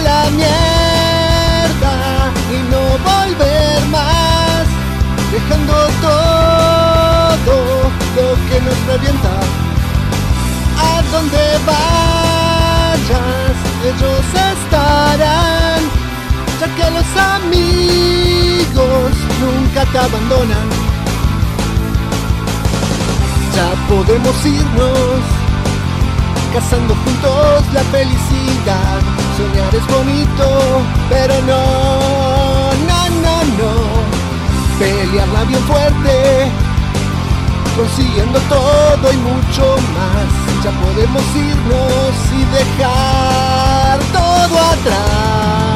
la mierda y no volver más, dejando todo lo que nos revienta. A donde vayas, ellos estarán, ya que los amigos nunca te abandonan. Ya podemos irnos, cazando juntos la felicidad. Soñar es bonito, pero no. Pelearla bien fuerte, consiguiendo todo y mucho más. Ya podemos irnos y dejar todo atrás.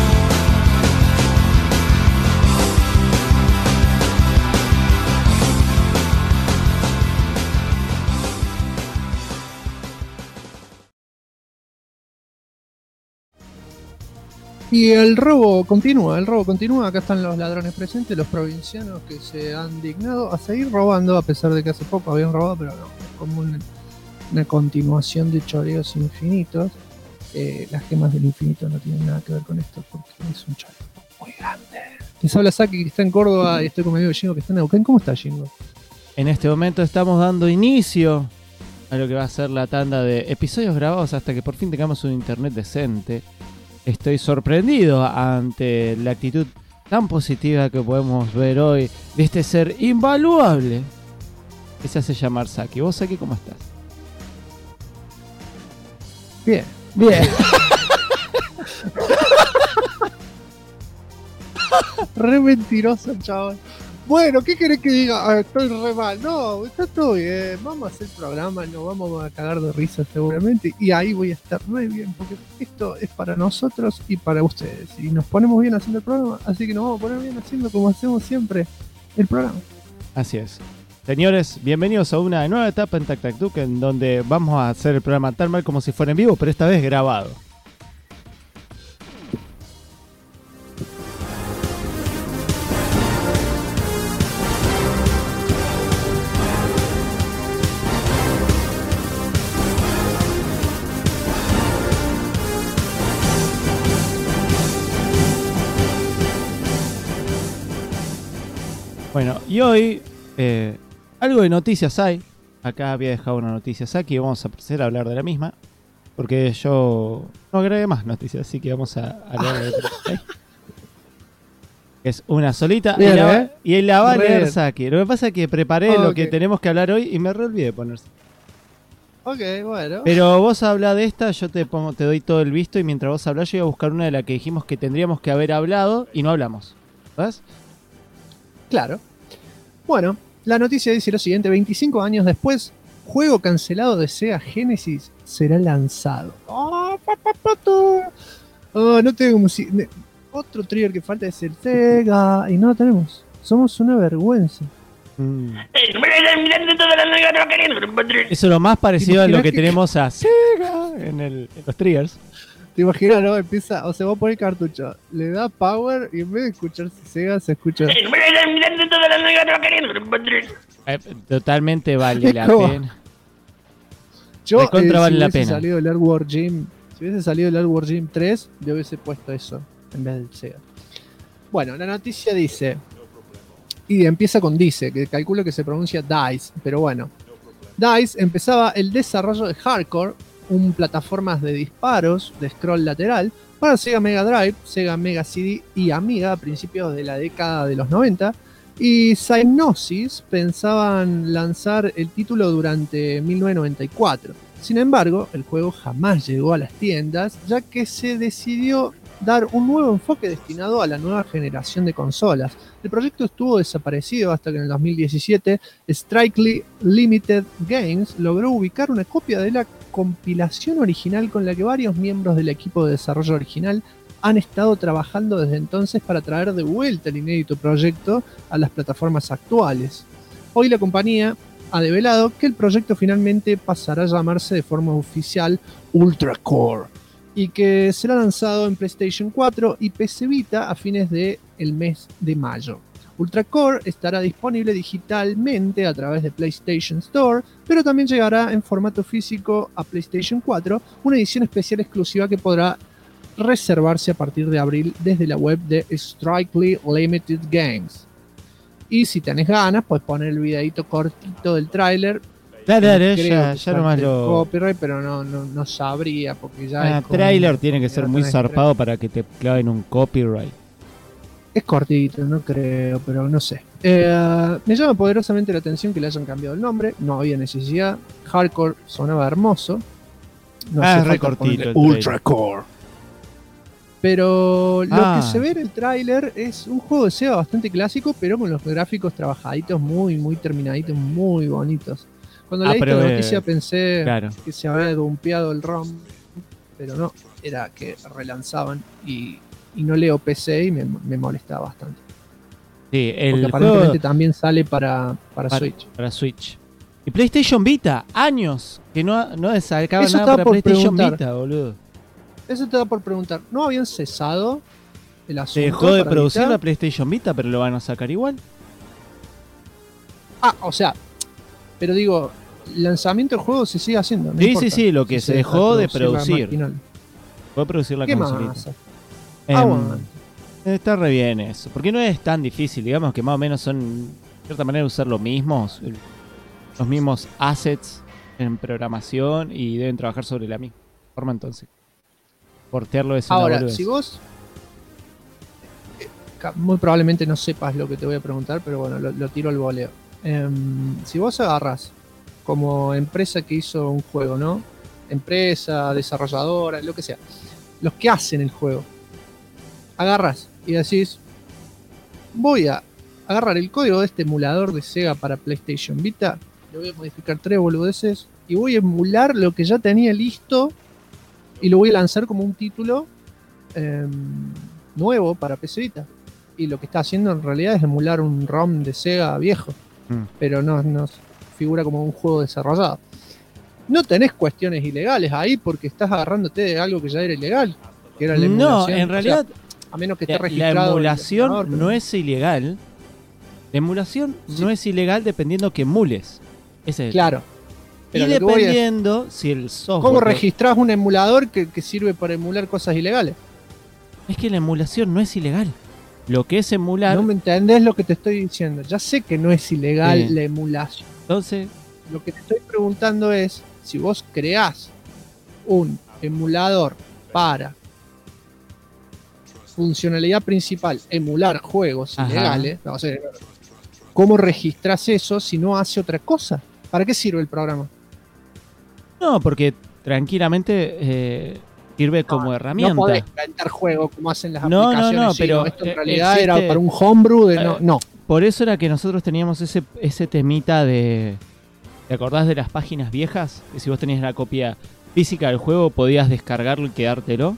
Y el robo continúa, acá están los ladrones presentes, los provincianos que se han dignado a seguir robando, a pesar de que hace poco habían robado, pero no, es como una continuación de choreos infinitos. Las gemas del infinito no tienen nada que ver con esto, porque es un choreo muy grande. Les habla Saki, que está en Córdoba, y estoy con mi amigo Jingo, que está en Neuquén. ¿Cómo está, Jingo? En este momento estamos dando inicio a lo que va a ser la tanda de episodios grabados hasta que por fin tengamos un internet decente. Estoy sorprendido ante la actitud tan positiva que podemos ver hoy de este ser invaluable que se hace llamar Saki. ¿Vos, Saki, cómo estás? Bien. Re mentiroso el chaval. Bueno, ¿qué querés que diga? Estoy re mal. No, está todo bien. Vamos a hacer programa, nos vamos a cagar de risa seguramente. Y ahí voy a estar re bien, porque esto es para nosotros y para ustedes. Y nos ponemos bien haciendo el programa, así que nos vamos a poner bien haciendo como hacemos siempre el programa. Así es. Señores, bienvenidos a una nueva etapa en Tac Tac Tuc, en donde vamos a hacer el programa tal mal como si fuera en vivo, pero esta vez grabado. Bueno, y hoy algo de noticias hay. Acá había dejado una noticia aquí y vamos a proceder a hablar de la misma. Porque yo no agregué más noticias, así que vamos a hablar de otra. Es una solita bien, y la va a leer Saki. Lo que pasa es que preparé lo que tenemos que hablar hoy y me olvidé de ponerse. Ok, bueno. Pero vos habla de esta, yo te doy todo el visto y mientras vos hablás yo voy a buscar una de las que dijimos que tendríamos que haber hablado y no hablamos. ¿Ves? Claro. Bueno, la noticia dice lo siguiente: 25 años después, juego cancelado de Sega Genesis será lanzado. No tengo música. Otro trigger que falta es el Sega y no lo tenemos. Somos una vergüenza. Eso es lo más parecido a lo que tenemos a Sega en los triggers. ¿Te imaginas, no? Empieza, o sea, vos pones el cartucho, le da power y en vez de escucharse Sega, se escucha. Totalmente vale la pena. Yo, vale la pena. Si hubiese salido el Earthworm Jim 3, yo hubiese puesto eso en vez del Sega. Bueno, la noticia dice, y empieza con dice, que calculo que se pronuncia DICE, pero bueno. DICE empezaba el desarrollo de Hardcore, un plataformas de disparos de scroll lateral para Sega Mega Drive, Sega Mega CD y Amiga a principios de la década de los 90, y Psygnosis pensaban lanzar el título durante 1994. Sin embargo, el juego jamás llegó a las tiendas, ya que se decidió dar un nuevo enfoque destinado a la nueva generación de consolas. El proyecto estuvo desaparecido hasta que en el 2017 Strictly Limited Games logró ubicar una copia de la compilación original con la que varios miembros del equipo de desarrollo original han estado trabajando desde entonces para traer de vuelta el inédito proyecto a las plataformas actuales. Hoy la compañía ha develado que el proyecto finalmente pasará a llamarse de forma oficial Ultra Core y que será lanzado en PlayStation 4 y PC Vita a fines del mes de mayo. Ultra Core estará disponible digitalmente a través de PlayStation Store, pero también llegará en formato físico a PlayStation 4, una edición especial exclusiva que podrá reservarse a partir de abril desde la web de Strictly Limited Games. Y si tenés ganas, puedes poner el videito cortito del tráiler. Dale, Creo ya nomás lo... copyright, pero no sabría porque ya es como- trailer tiene que ser muy tenés zarpado para que te claven un copyright. Es cortito, no creo, pero no sé. Me llama poderosamente la atención que le hayan cambiado el nombre. No había necesidad. Hardcore sonaba hermoso. No hace Es re falta cortito ponerle el trailer. Ultracore. Pero lo Ah. que se ve en el tráiler es un juego de SEGA bastante clásico, pero con los gráficos trabajaditos, muy, muy terminaditos, muy bonitos. Cuando leí esta pero, noticia pensé Claro. que se había dumpeado el ROM, pero no, era que relanzaban y no leo PC y me molestaba bastante. Sí, Porque el aparentemente juego también sale para Switch. para Switch. Y PlayStation Vita, años que no sacaba Eso nada estaba para por PlayStation preguntar. Vita, boludo. Eso te da por preguntar. ¿No habían cesado el asunto? Se dejó de para producir Vita? la PlayStation Vita, pero lo van a sacar igual. Ah, o sea, pero digo, el lanzamiento del juego se sigue haciendo. No Sí, importa sí, lo que si se deja dejó de la producir. maquinal. Puede producir la ¿Qué consolita. más? Em, Aguante. Está re bien eso. Porque no es tan difícil, digamos que más o menos son, de cierta manera, usar los mismos assets en programación y deben trabajar sobre la misma forma, entonces. Portearlo es una Ahora, boludez. si vos muy probablemente no sepas lo que te voy a preguntar, pero bueno, lo tiro al voleo. Si vos agarras como empresa que hizo un juego, ¿no? Empresa, desarrolladora, lo que sea. Los que hacen el juego. Agarras y decís, voy a agarrar el código de este emulador de Sega para PlayStation Vita, le voy a modificar 3 boludeces y voy a emular lo que ya tenía listo y lo voy a lanzar como un título nuevo para PC Vita. Y lo que está haciendo en realidad es emular un ROM de Sega viejo, pero no figura como un juego desarrollado. No tenés cuestiones ilegales ahí porque estás agarrándote de algo que ya era ilegal, que era la No, emulación. en realidad A menos que esté la registrado. el emulación ordenador, pero- no es ilegal. La emulación no es ilegal dependiendo que emules. Ese es. Claro. Y Pero lo que voy es, dependiendo si el software... ¿cómo registrás un emulador que sirve para emular cosas ilegales? Es que la emulación no es ilegal. Lo que es emular... No me entendés lo que te estoy diciendo. Ya sé que no es ilegal Sí. la emulación. Entonces, Lo que te estoy preguntando es si vos creás un emulador para funcionalidad principal, emular juegos Ajá. ilegales, o sea, ¿cómo registrás eso si no hace otra cosa? ¿Para qué sirve el programa? no, porque tranquilamente sirve como herramienta. No podés inventar juegos como hacen las No, aplicaciones. no, sí, pero esto en realidad era existe- para un homebrew de no. Por eso era que nosotros teníamos ese temita de... ¿Te acordás de las páginas viejas? Que si vos tenías la copia física del juego podías descargarlo y quedártelo.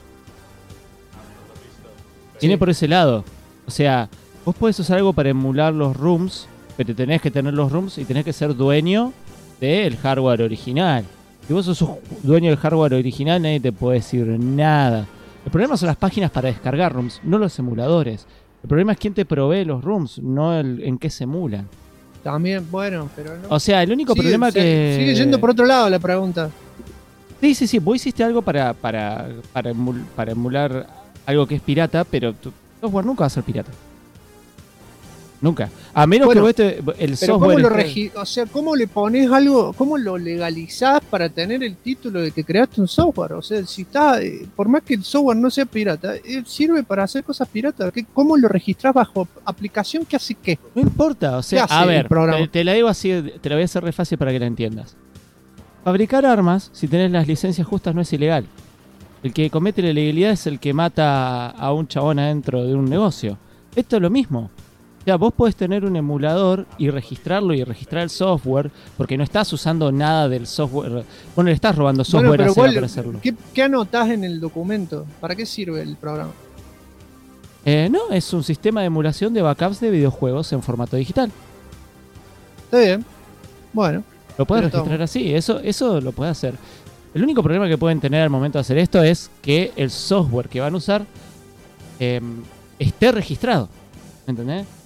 Tiene por ese lado. O sea, vos podés usar algo para emular los rooms, pero tenés que tener los rooms y tenés que ser dueño del hardware original. Si vos sos dueño del hardware original, nadie te puede decir nada. El problema son las páginas para descargar rooms, no los emuladores. El problema es quién te provee los rooms, no en qué se emulan. También, bueno, pero no. O sea, el único Sigue- problema que... Sigue yendo por otro lado la pregunta. Sí, vos hiciste algo para emular algo que es pirata, pero tu software nunca va a ser pirata. Nunca. A menos Bueno, que vos el Pero software... ¿cómo lo esté- o sea, cómo le pones algo, cómo lo legalizás para tener el título de que creaste un software? O sea, si está, por más que el software no sea pirata, sirve para hacer cosas piratas. ¿Cómo lo registrás bajo aplicación que hace qué? No importa, o sea, ¿Qué hace a el ver, programa? te la digo así, te la voy a hacer re fácil para que la entiendas. Fabricar armas, si tenés las licencias justas, no es ilegal. El que comete la ilegalidad es el que mata a un chabón adentro de un negocio. Esto es lo mismo. O sea, vos podés tener un emulador y registrarlo y registrar el software, porque no estás usando nada del software. Vos no le estás robando software Bueno, a pero Sega vos, para hacerlo. ¿qué anotás en el documento? ¿Para qué sirve el programa? No, es un sistema de emulación de backups de videojuegos en formato digital. Está bien. Bueno, Lo puedes Pero registrar así, eso lo puedes hacer. El único problema que pueden tener al momento de hacer esto es que el software que van a usar esté registrado. ¿Entendés?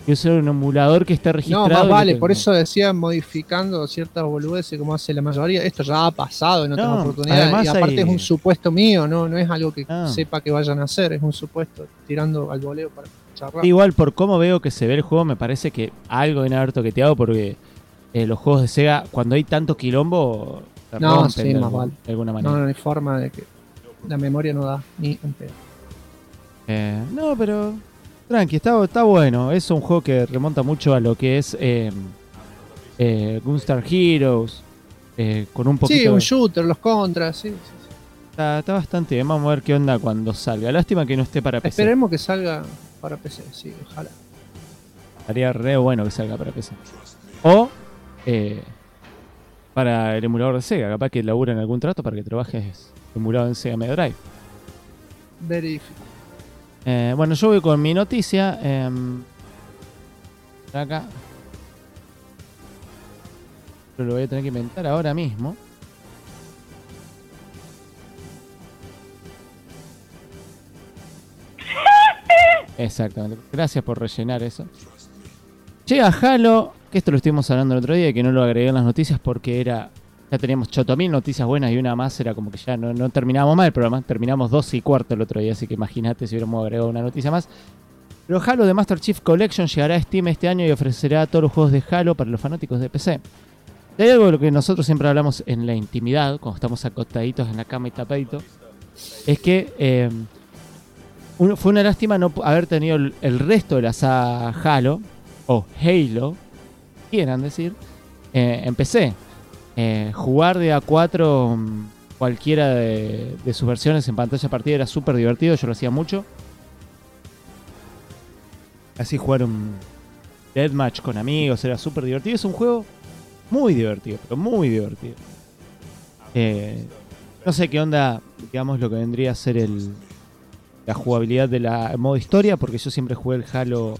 y usar un emulador que esté registrado. No, más y vale, que por eso decía modificando ciertas boludeces como hace la mayoría. Esto ya ha pasado en otras oportunidades. además Y aparte hay- es un supuesto mío, no es algo que Ah. sepa que vayan a hacer, es un supuesto tirando al voleo para charlar. Igual por cómo veo que se ve el juego, me parece que algo viene a haber toqueteado porque los juegos de Sega, cuando hay tanto quilombo, se No, rompen sí, de, más vale. de alguna manera. No hay forma de que la memoria no da ni en pedo. No, pero tranqui, está bueno. Es un juego que remonta mucho a lo que es Gunstar Heroes, con un poquito... Sí, un shooter, los contras, sí. Está bastante bien. Vamos a ver qué onda cuando salga. Lástima que no esté para PC. Esperemos que salga para PC, sí, ojalá. Estaría re bueno que salga para PC. O para el emulador de Sega. Capaz que labura en algún trato para que trabajes emulado en Sega Mega Drive. Verifico. Bueno, yo voy con mi noticia. Acá. Pero lo voy a tener que inventar ahora mismo. Exactamente. Gracias por rellenar eso. Llega Halo, que esto lo estuvimos hablando el otro día y que no lo agregué en las noticias porque ya teníamos 8.000 noticias buenas y una más era como que ya no terminábamos mal el programa. Terminamos 12:15 el otro día, así que imagínate si hubiéramos agregado una noticia más. Pero Halo de Master Chief Collection llegará a Steam este año y ofrecerá todos los juegos de Halo para los fanáticos de PC. Hay algo de lo que nosotros siempre hablamos en la intimidad, cuando estamos acostaditos en la cama y tapaditos, es que fue una lástima no haber tenido el resto de la saga Halo, o Halo, quieran decir, en PC. Jugar de A4 cualquiera de sus versiones en pantalla partida era súper divertido, yo lo hacía mucho. Así jugar un deathmatch con amigos era súper divertido. Es un juego muy divertido, pero muy divertido. No sé qué onda, digamos, lo que vendría a ser la jugabilidad de la modo historia, porque yo siempre jugué el Halo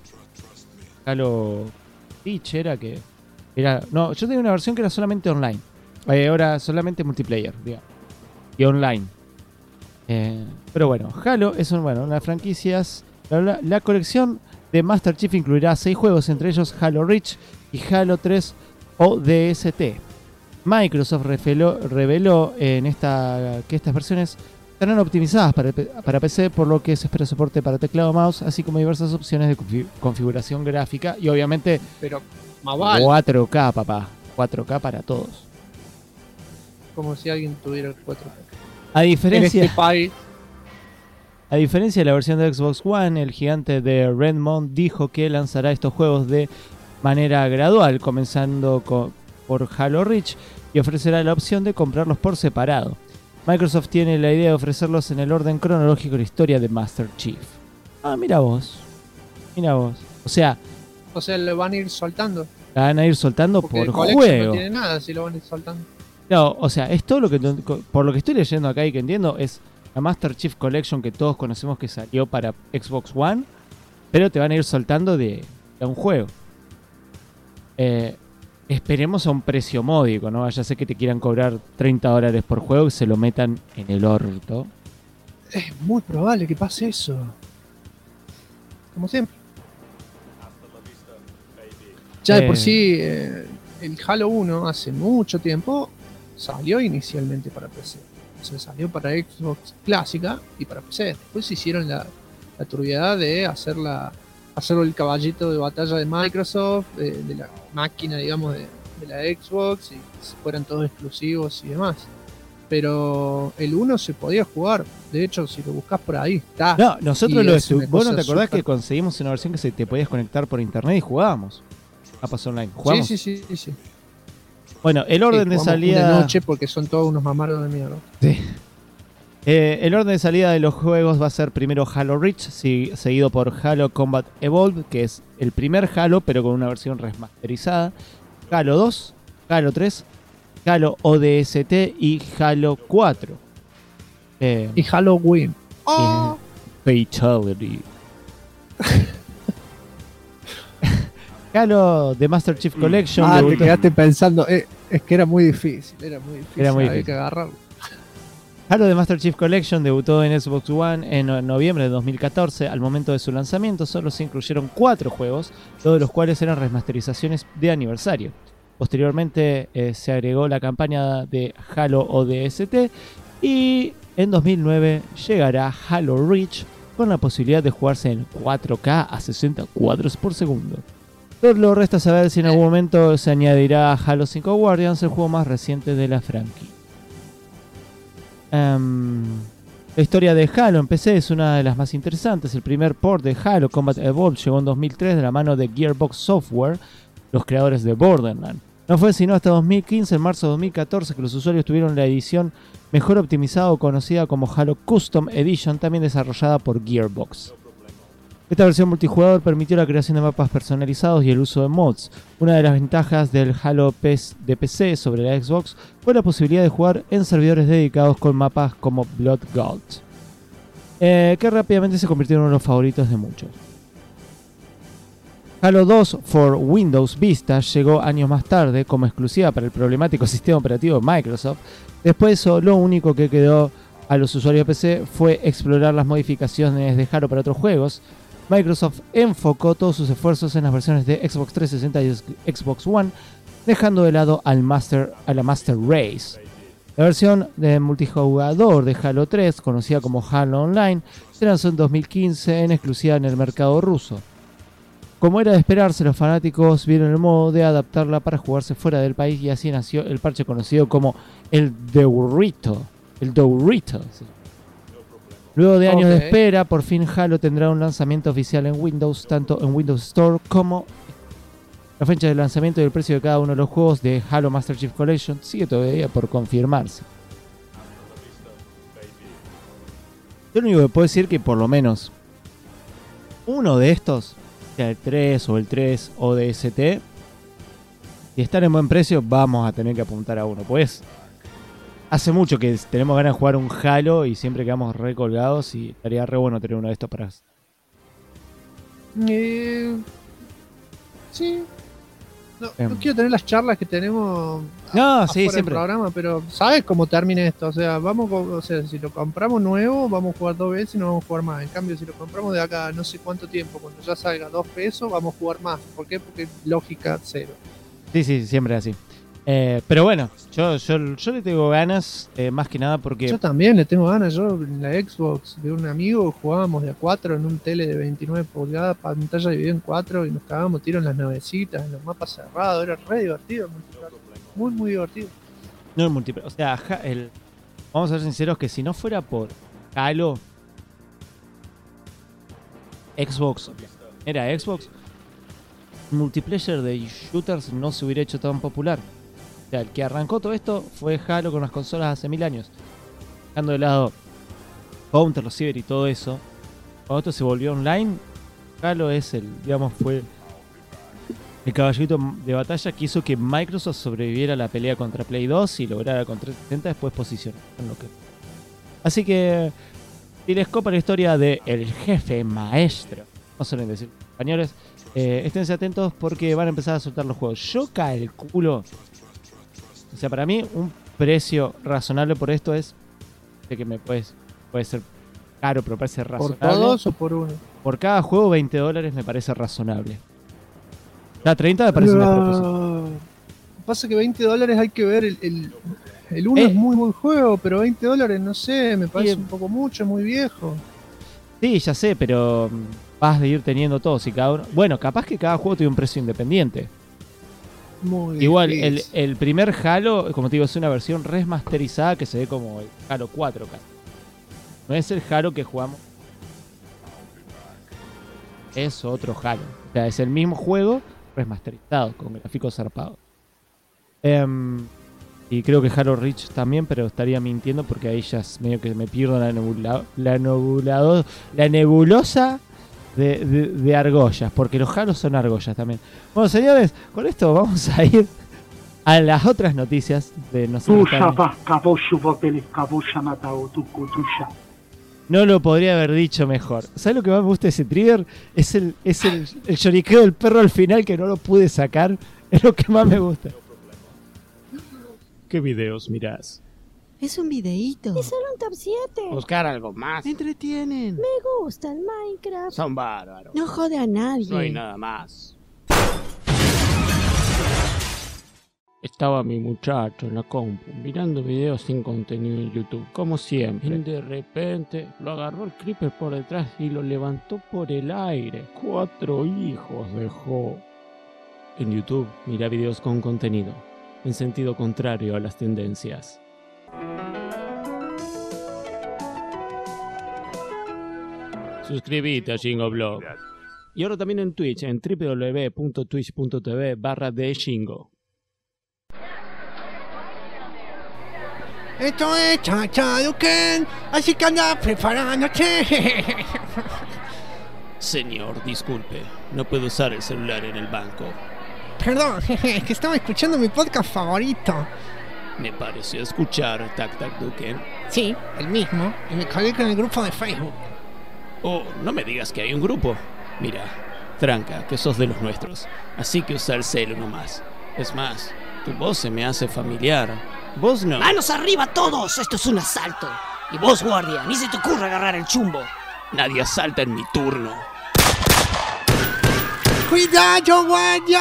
Reach, no, yo tenía una versión que era solamente online. Ahora solamente multiplayer, digamos, y online. Pero bueno, Halo es una de las franquicias. La colección de Master Chief incluirá 6 juegos, entre ellos Halo Reach y Halo 3 ODST. Microsoft reveló que estas versiones estarán optimizadas para PC, por lo que se espera soporte para teclado mouse, así como diversas opciones de configuración gráfica y obviamente Pero más vale. 4K, papá. 4K para todos. Como si alguien tuviera el 4K. A En diferencia este país. A diferencia de la versión de Xbox One, el gigante de Redmond dijo que lanzará estos juegos de manera gradual, comenzando por Halo Reach, y ofrecerá la opción de comprarlos por separado. Microsoft tiene la idea de ofrecerlos en el orden cronológico de la historia de Master Chief. Ah, mira vos. O sea, lo van a ir soltando. la van a ir soltando Porque por el Collection juego. no tiene nada si lo van a ir soltando. No, o sea, es todo lo que por lo que estoy leyendo acá y que entiendo es la Master Chief Collection que todos conocemos que salió para Xbox One, pero te van a ir soltando de un juego. Esperemos a un precio módico, ¿no? Ya sé que te quieran cobrar $30 por juego y se lo metan en el orto. Es muy probable que pase eso. Como siempre. Ya de por sí, el Halo 1 hace mucho tiempo salió inicialmente para PC. O sea, salió para Xbox clásica y para PC. Después hicieron la turbiedad de hacerlo el caballito de batalla de Microsoft, de la máquina, digamos, de la Xbox, y fueran todos exclusivos y demás. Pero el 1 se podía jugar. De hecho, si lo buscas por ahí, está. No, nosotros ¿Vos no te acordás super... que conseguimos una versión que te podías conectar por internet y jugábamos? A paso online. ¿Jugamos? Sí. Bueno, el orden de salida... de noche porque son todos unos mamaros de mierda. Sí. El orden de salida de los juegos va a ser primero Halo Reach, seguido por Halo Combat Evolved, que es el primer Halo, pero con una versión remasterizada. Halo 2, Halo 3, Halo ODST y Halo 4. Y Halloween. ¡Oh! Fatality. Halo de Master Chief Collection. Te quedaste pensando. Es que era muy difícil. Había que agarrarlo. Halo The Master Chief Collection debutó en Xbox One en noviembre de 2014. Al momento de su lanzamiento solo se incluyeron 4 juegos, todos los cuales eran remasterizaciones de aniversario. Posteriormente se agregó la campaña de Halo ODST y en 2009 llegará Halo Reach con la posibilidad de jugarse en 4K a 60 cuadros por segundo. Solo resta saber si en algún momento se añadirá a Halo 5 Guardians, el juego más reciente de la franquicia. La historia de Halo en PC es una de las más interesantes. El primer port de Halo Combat Evolved llegó en 2003 de la mano de Gearbox Software, los creadores de Borderlands. No fue sino hasta 2015, en marzo de 2014, que los usuarios tuvieron la edición mejor optimizada o conocida como Halo Custom Edition, también desarrollada por Gearbox. Esta versión multijugador permitió la creación de mapas personalizados y el uso de mods. Una de las ventajas del Halo de PC sobre la Xbox fue la posibilidad de jugar en servidores dedicados con mapas como Blood Gold, que rápidamente se convirtió en uno de los favoritos de muchos. Halo 2 for Windows Vista llegó años más tarde como exclusiva para el problemático sistema operativo de Microsoft. Después de eso, lo único que quedó a los usuarios de PC fue explorar las modificaciones de Halo para otros juegos. Microsoft enfocó todos sus esfuerzos en las versiones de Xbox 360 y Xbox One, dejando de lado a la Master Race. La versión de multijugador de Halo 3, conocida como Halo Online, se lanzó en 2015 en exclusiva en el mercado ruso. Como era de esperarse, los fanáticos vieron el modo de adaptarla para jugarse fuera del país y así nació el parche conocido como el Dorito. Luego de años de espera, por fin Halo tendrá un lanzamiento oficial en Windows, tanto en Windows Store como la fecha de lanzamiento y el precio de cada uno de los juegos de Halo Master Chief Collection sigue todavía por confirmarse. Yo lo único que puedo decir es que por lo menos uno de estos, sea el 3 o el 3 ODST, si están en buen precio, vamos a tener que apuntar a uno. Pues hace mucho que tenemos ganas de jugar un Halo y siempre quedamos recolgados y estaría re bueno tener uno de estos para... Sí. No quiero tener las charlas que tenemos sí, siempre del programa, pero ¿sabes cómo termina esto? O sea, si lo compramos nuevo, vamos a jugar 2 veces y no vamos a jugar más. En cambio, si lo compramos de acá no sé cuánto tiempo, cuando ya salga 2 pesos, vamos a jugar más. ¿Por qué? Porque lógica cero. Sí, siempre así. Pero bueno, yo le tengo ganas, más que nada porque... Yo también le tengo ganas. Yo en la Xbox de un amigo jugábamos de a 4 en un tele de 29 pulgadas, pantalla dividida en 4 y nos cagábamos tiro en las navecitas, en los mapas cerrados. Era re divertido. Muy, muy divertido. No el multiplayer. O sea, vamos a ser sinceros que si no fuera por Halo, Xbox, el multiplayer de shooters no se hubiera hecho tan popular. O sea, el que arrancó todo esto fue Halo con las consolas hace 1000 años. Dejando de lado Counter, los Cyber y todo eso. Cuando esto se volvió online, Halo fue el caballito de batalla que hizo que Microsoft sobreviviera a la pelea contra Play 2 y lograra con 360 después posicionar. Así que, si les copa la historia de el jefe maestro, no suelen decir españoles, esténse atentos porque van a empezar a soltar los juegos. Yo calculo, o sea, para mí un precio razonable por esto es, sé que puede ser caro, pero parece razonable. ¿Por todos o por uno? Por cada juego $20 me parece razonable. La 30 me parece una proposición. Pasa que $20 hay que ver el uno es muy buen juego, pero $20 no sé, me parece un poco mucho, muy viejo. Sí, ya sé, pero vas a ir teniendo todos y cada uno. Bueno, capaz que cada juego tiene un precio independiente. Muy igual, el primer Halo, como te digo, es una versión remasterizada que se ve como el Halo 4 casi. No es el Halo que jugamos. Es otro Halo. O sea, es el mismo juego remasterizado, con gráficos zarpados. Y creo que Halo Reach también, pero estaría mintiendo porque ahí ya es medio que me pierdo la nebulosa de argollas, porque los Halos son argollas también. Bueno, señores, con esto vamos a ir a las otras noticias de nosotros. No lo podría haber dicho mejor. ¿Sabes lo que más me gusta de ese trigger? Es el lloriqueo del perro al final que no lo pude sacar. Es lo que más me gusta. ¿Qué videos mirás? Es un videíto. Es solo un top 7. Buscar algo más. Entretienen. Me gusta el Minecraft. Son bárbaros. No jode a nadie. No hay nada más. Estaba mi muchacho en la compu mirando videos sin contenido en YouTube, como siempre. Y de repente lo agarró el creeper por detrás y lo levantó por el aire. 4 hijos dejó. En YouTube, mira videos con contenido, en sentido contrario a las tendencias. Suscríbete a Shingo Y ahora también en Twitch, en www.twitch.tv/theshingo. Esto es Chachaduken, así que anda preparándote. Señor, disculpe, no puedo usar el celular en el banco. Perdón, es que estaba escuchando mi podcast favorito. Me pareció escuchar Tac Tac Duken. Sí, el mismo, y me colgué con el grupo de Facebook. Oh, no me digas que hay un grupo. Mira, tranca, que sos de los nuestros, así que usa el celu nomás. Es más, tu voz se me hace familiar. Vos no. ¡Manos arriba todos! ¡Esto es un asalto! Y vos, guardia, ni se te ocurra agarrar el chumbo. Nadie asalta en mi turno. ¡Cuidado, guardia!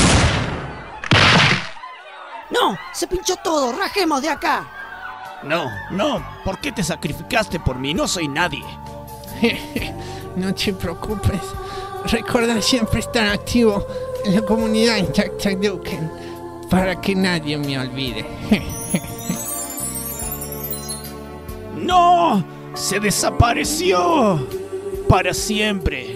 ¡No! ¡Se pinchó todo! ¡Rajemos de acá! No, no, ¿por qué te sacrificaste por mí? No soy nadie. No te preocupes. Recuerda siempre estar activo en la comunidad en Chachaduken para que nadie me olvide. ¡No! ¡Se desapareció! ¡Para siempre!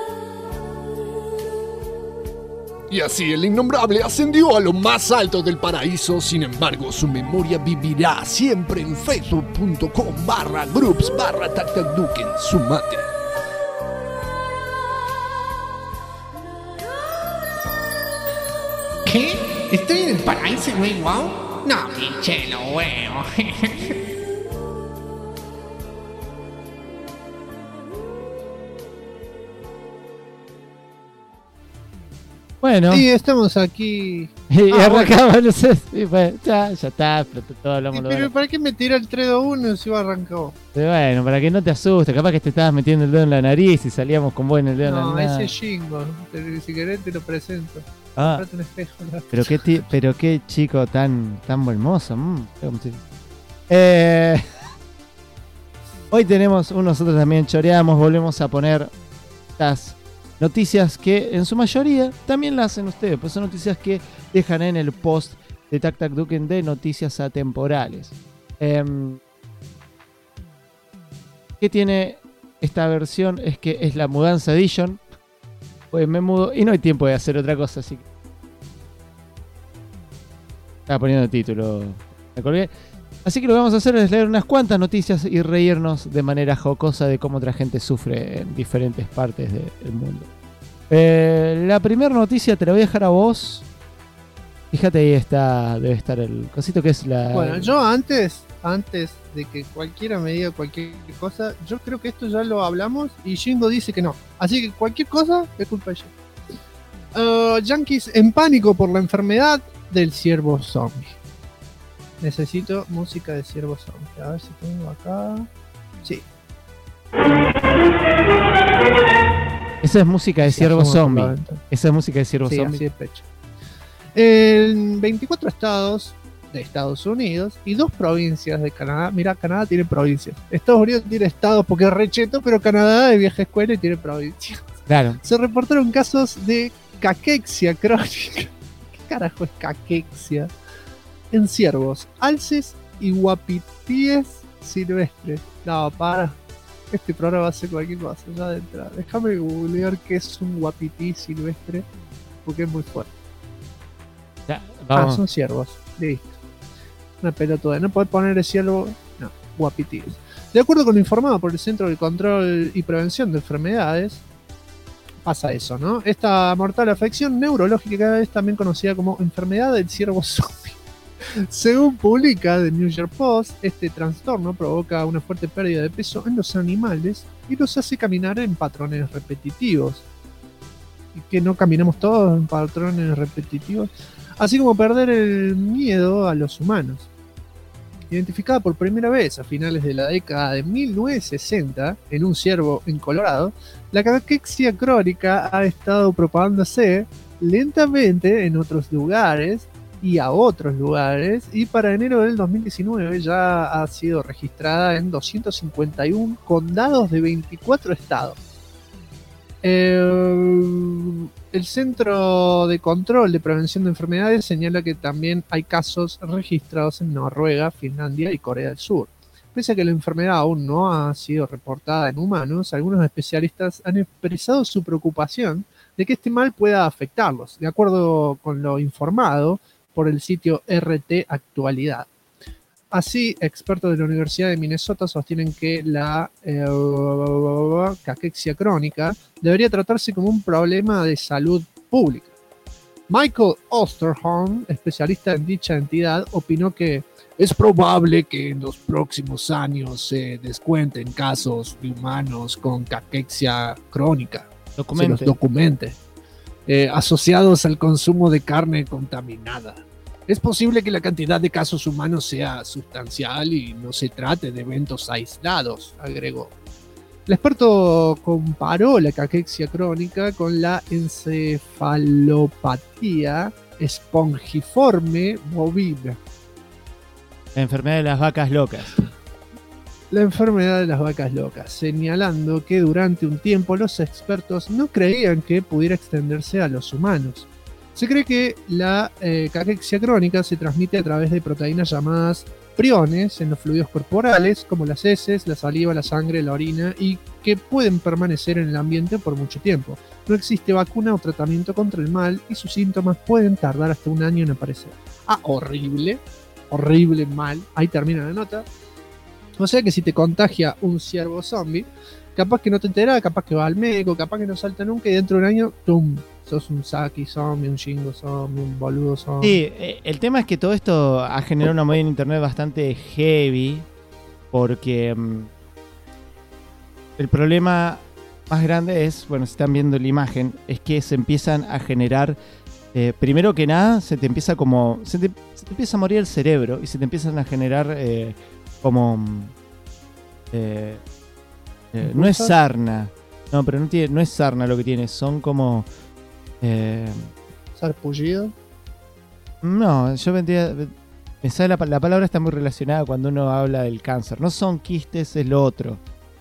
Y así el innombrable ascendió a lo más alto del paraíso. Sin embargo, su memoria vivirá siempre en facebook.com/groups/tactacduken. Sumate. ¿Qué? ¿Estoy en el paraíso, güey? ¿Wow? No, pinche lo huevo. Bueno, Sí, estamos aquí. y Ah, arrancaba, no sé, y bueno, ya está, explotó todo, hablamos lo Pero ¿para qué me tira el 3-2-1 si va arrancó? Bueno, para que no te asustes, capaz que te estabas metiendo el dedo en la nariz y salíamos con vos en el dedo No, en la ese nariz. es Shingo. Si querés te lo presento. Ah, Comprate un espejo. ¿no? pero qué chico tan hermoso. Hoy tenemos nosotros también choreamos, volvemos a poner las noticias que en su mayoría también las hacen ustedes, pues son noticias que dejan en el post de Tac Tac Duken de noticias atemporales. ¿Qué tiene esta versión? Es que es la mudanza edition. Pues me mudo y no hay tiempo de hacer otra cosa, así que estaba poniendo el título, me colgué. Así que lo que vamos a hacer es leer unas cuantas noticias y reírnos de manera jocosa de cómo otra gente sufre en diferentes partes del mundo. La primera noticia te la voy a dejar a vos. Fíjate, ahí está, debe estar el cosito que es la... Bueno, yo antes de que cualquiera me diga cualquier cosa, yo creo que esto ya lo hablamos y Shingo dice que no. Así que cualquier cosa es culpa de Shingo. Yankees en pánico por la enfermedad del ciervo zombie. Necesito música de ciervo zombie. A ver si tengo acá. Sí. Esa es música de ciervo Asoma por zombie. la ventana. Esa es música de ciervo Sí, zombie. así es pecho. En 24 estados de Estados Unidos y 2 provincias de Canadá. Mira, Canadá tiene provincias. Estados Unidos tiene estados porque es recheto, pero Canadá de vieja escuela y tiene provincias. Claro. Se reportaron casos de caquexia crónica. ¿Qué carajo es caquexia? En ciervos, alces y guapitíes silvestres. No, para. Este programa va a ser cualquier cosa ya de entrada. Déjame googlear qué es un guapití silvestre porque es muy fuerte. Ya, vamos. Son ciervos. Listo. Una pelotuda. No podés poner el ciervo. No, guapitíes. De acuerdo con lo informado por el Centro de Control y Prevención de Enfermedades, pasa eso, ¿no? Esta mortal afección neurológica es también conocida como enfermedad del ciervo zombie. Según publica The New York Post, este trastorno provoca una fuerte pérdida de peso en los animales y los hace caminar en patrones repetitivos. ¿Y que no caminamos todos en patrones repetitivos? Así como perder el miedo a los humanos. Identificada por primera vez a finales de la década de 1960 en un ciervo en Colorado, la caquexia crónica ha estado propagándose lentamente en otros lugares y a otros lugares, y para enero del 2019 ya ha sido registrada en 251 condados de 24 estados. El Centro de Control de Prevención de Enfermedades señala que también hay casos registrados en Noruega, Finlandia y Corea del Sur. Pese a que la enfermedad aún no ha sido reportada en humanos, algunos especialistas han expresado su preocupación de que este mal pueda afectarlos, de acuerdo con lo informado por el sitio RT Actualidad. Así, expertos de la Universidad de Minnesota sostienen que la caquexia crónica debería tratarse como un problema de salud pública. Michael Osterholm, especialista en dicha entidad, opinó que es probable que en los próximos años se descuenten casos de humanos con caquexia crónica. Se los documente. Asociados al consumo de carne contaminada. Es posible que la cantidad de casos humanos sea sustancial y no se trate de eventos aislados, agregó. El experto comparó la caquexia crónica con la encefalopatía espongiforme bovina. La enfermedad de las vacas locas. La enfermedad de las vacas locas, señalando que durante un tiempo los expertos no creían que pudiera extenderse a los humanos. Se cree que la caquexia crónica se transmite a través de proteínas llamadas priones en los fluidos corporales, como las heces, la saliva, la sangre, la orina, y que pueden permanecer en el ambiente por mucho tiempo. No existe vacuna o tratamiento contra el mal y sus síntomas pueden tardar hasta 1 año en aparecer. Horrible, horrible mal. Ahí termina la nota. O sea que si te contagia un ciervo zombie, capaz que no te enterás, capaz que va al médico, capaz que no salta nunca y dentro de 1 año, ¡tum! Sos un Saki zombie, un Shingo zombie, un boludo zombie. Sí, el tema es que todo esto ha generado una movida en internet bastante heavy, porque el problema más grande es, bueno, si están viendo la imagen, es que se empiezan a generar, primero que nada, se te empieza a morir el cerebro y se te empiezan a generar no es sarna, no, pero no es sarna lo que tiene, son como... ¿Sarpullido? No, yo me sale la palabra está muy relacionada cuando uno habla del cáncer. No son quistes, es lo otro.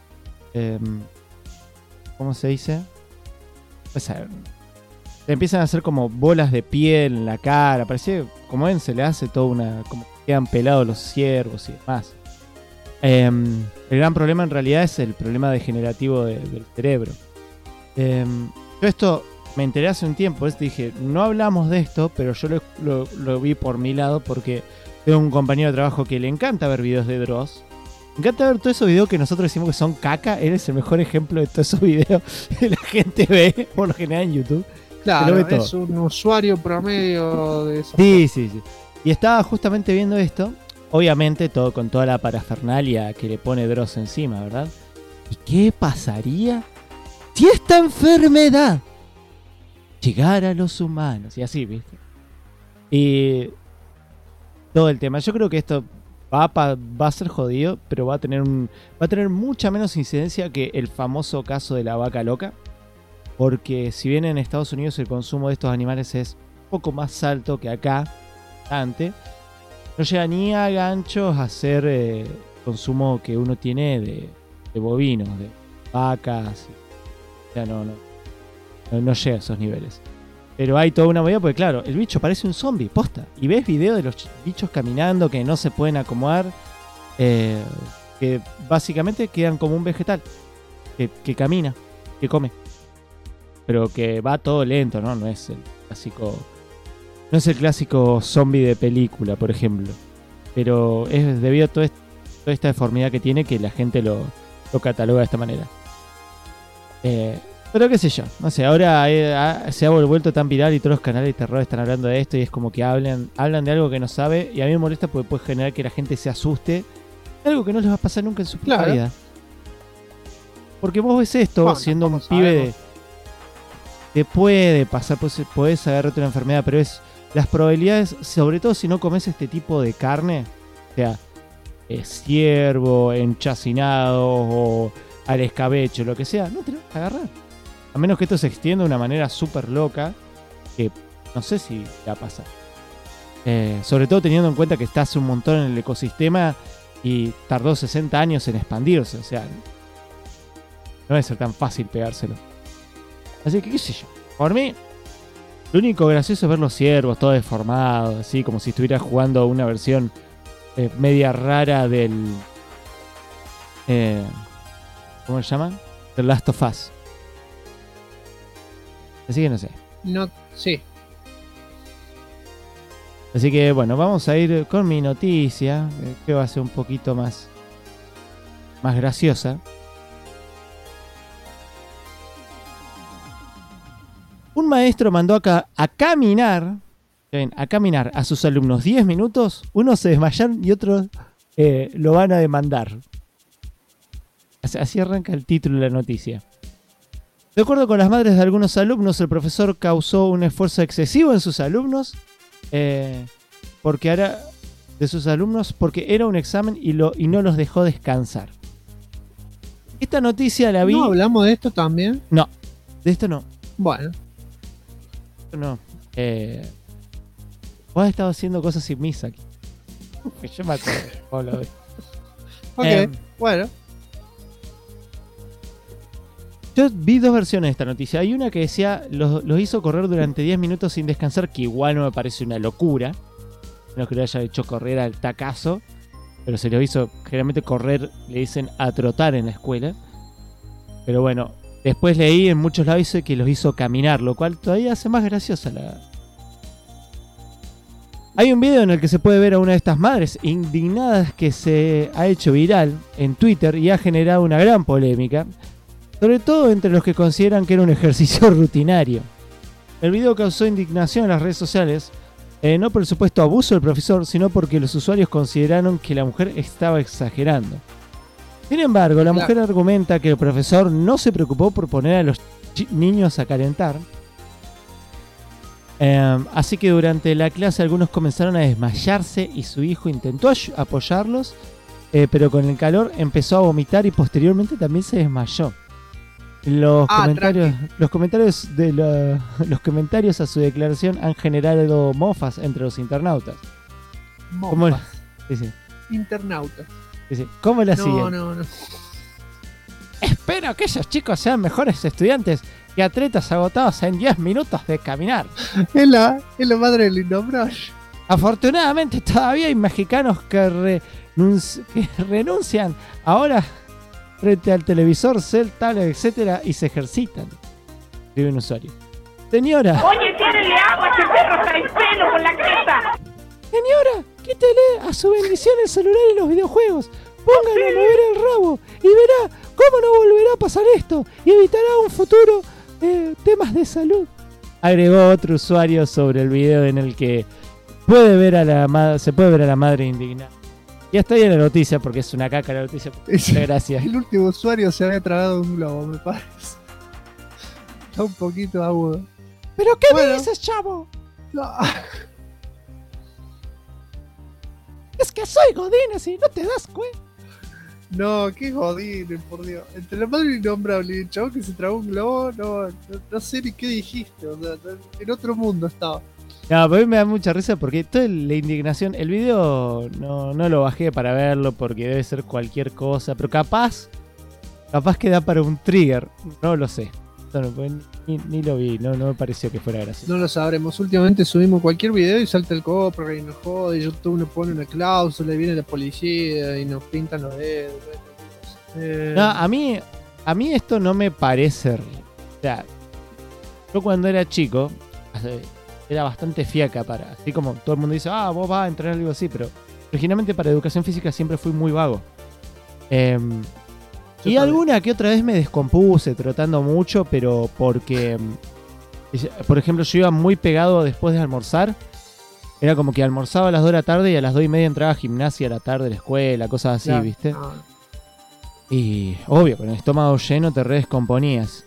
¿Cómo se dice? O sea, empiezan a hacer como bolas de piel en la cara. Parece, como ven, se le hace toda una... como quedan pelados los ciervos y demás. El gran problema en realidad es el problema degenerativo del cerebro. Yo esto... me enteré hace un tiempo, dije, no hablamos de esto, pero yo lo vi por mi lado porque tengo un compañero de trabajo que le encanta ver videos de Dross. Me encanta ver todos esos videos que nosotros decimos que son caca. Él es el mejor ejemplo de todos esos videos que la gente ve, por lo general en YouTube. Claro, es un usuario promedio de eso. Sí. Y estaba justamente viendo esto, obviamente todo con toda la parafernalia que le pone Dross encima, ¿verdad? ¿Y qué pasaría si esta enfermedad llegar a los humanos? Y así, ¿viste? Y todo el tema. Yo creo que esto va a ser jodido, pero va a tener mucha menos incidencia que el famoso caso de la vaca loca. Porque si bien en Estados Unidos el consumo de estos animales es un poco más alto que acá, bastante, no llega ni a ganchos a hacer consumo que uno tiene de bovinos, de vacas. O sea, no llega a esos niveles. Pero hay toda una movida porque, claro, el bicho parece un zombie, posta. Y ves videos de los bichos caminando que no se pueden acomodar, que básicamente quedan como un vegetal, que camina, que come. Pero que va todo lento, ¿no? No es el clásico zombie de película, por ejemplo. Pero es debido a toda esta deformidad que tiene que la gente lo cataloga de esta manera. Pero qué sé yo, no sé, ahora se ha vuelto tan viral y todos los canales de terror están hablando de esto y es como que hablan de algo que no sabe y a mí me molesta porque puede generar que la gente se asuste de algo que no les va a pasar nunca en su puta vida. Porque vos ves esto siendo un pibe te puede pasar, podés agarrarte una enfermedad, pero es las probabilidades, sobre todo si no comes este tipo de carne, o sea, ciervo, enchacinados o al escabeche, lo que sea, no te lo vas a agarrar. A menos que esto se extienda de una manera súper loca, que no sé si va a pasar. Sobre todo teniendo en cuenta que está hace un montón en el ecosistema y tardó 60 años en expandirse. O sea, no debe ser tan fácil pegárselo. Así que, qué sé yo. Por mí, lo único gracioso es ver los ciervos, todo deformado, así como si estuviera jugando una versión media rara del... ¿cómo se llama? Del Last of Us. Así que no sé. No, sí. Así que bueno, vamos a ir con mi noticia, que va a ser un poquito más graciosa. Un maestro mandó a caminar a sus alumnos 10 minutos. Unos se desmayaron y otros lo van a demandar. Así arranca el título de la noticia. De acuerdo con las madres de algunos alumnos, el profesor causó un esfuerzo excesivo en sus alumnos porque era un examen y no los dejó descansar. Esta noticia la vi... ¿No hablamos de esto también? No, de esto no. Bueno. No. Vos has estado haciendo cosas sin misa aquí. Yo me acuerdo. Ok, bueno. Yo vi dos versiones de esta noticia. Hay una que decía los hizo correr durante 10 minutos sin descansar, que igual no me parece una locura. No que lo haya hecho correr al tacazo, pero se lo hizo generalmente correr, le dicen a trotar en la escuela. Pero bueno, después leí en muchos lados que los hizo caminar, lo cual todavía hace más graciosa la... Hay un video en el que se puede ver a una de estas madres indignadas que se ha hecho viral en Twitter y ha generado una gran polémica, sobre todo entre los que consideran que era un ejercicio rutinario. El video causó indignación en las redes sociales, no por el supuesto abuso del profesor, sino porque los usuarios consideraron que la mujer estaba exagerando. Sin embargo, la mujer argumenta que el profesor no se preocupó por poner a los niños a calentar. Así que durante la clase algunos comenzaron a desmayarse y su hijo intentó apoyarlos, pero con el calor empezó a vomitar y posteriormente también se desmayó. Los comentarios a su declaración han generado mofas entre los internautas. Mofas. Sí. Internautas. Sí. ¿Cómo la siguen? No. Espero que esos chicos sean mejores estudiantes que atletas agotados en 10 minutos de caminar. Es la madre del innombrable. Afortunadamente todavía hay mexicanos que renuncian ahora frente al televisor, cel, tablet, etcétera, y se ejercitan. Escribe un usuario. Señora. Oye, tírenle agua, que el perro trae pelo con la cresta. Señora, quítele a su bendición el celular y los videojuegos. Póngale a mover el rabo y verá cómo no volverá a pasar esto y evitará un futuro temas de salud. Agregó otro usuario sobre el video en el que se puede ver a la madre indignada. Ya está ahí en la noticia porque es una caca la noticia. Gracias. El último usuario se había tragado un globo, me parece. Está un poquito agudo. ¿Pero qué me dices, chavo? No. Es que soy Godínez y no te das cuenta. No, qué Godínez, por Dios. Entre la madre innombrable y el chavo que se tragó un globo, no sé ni qué dijiste. O sea, en otro mundo estaba. No, pero a mí me da mucha risa porque toda la indignación, el video no lo bajé para verlo porque debe ser cualquier cosa, pero capaz que da para un trigger, no lo sé. No, ni lo vi, no me pareció que fuera gracioso. No lo sabremos. Últimamente subimos cualquier video y salta el copyright y nos jode. YouTube nos pone una cláusula y viene la policía y nos pintan los dedos. No, a mí esto no me parece. O sea, yo cuando era chico era bastante fiaca para. Así como todo el mundo dice, vos vas a entrenar algo así, pero originalmente para educación física siempre fui muy vago. Y alguna que otra vez me descompuse trotando mucho, pero porque, por ejemplo, yo iba muy pegado después de almorzar. Era como que almorzaba a las 2 de la tarde y a las 2:30 entraba a gimnasia a la tarde, a la escuela, cosas así, claro. ¿Viste? No. Y obvio, con el estómago lleno te redescomponías.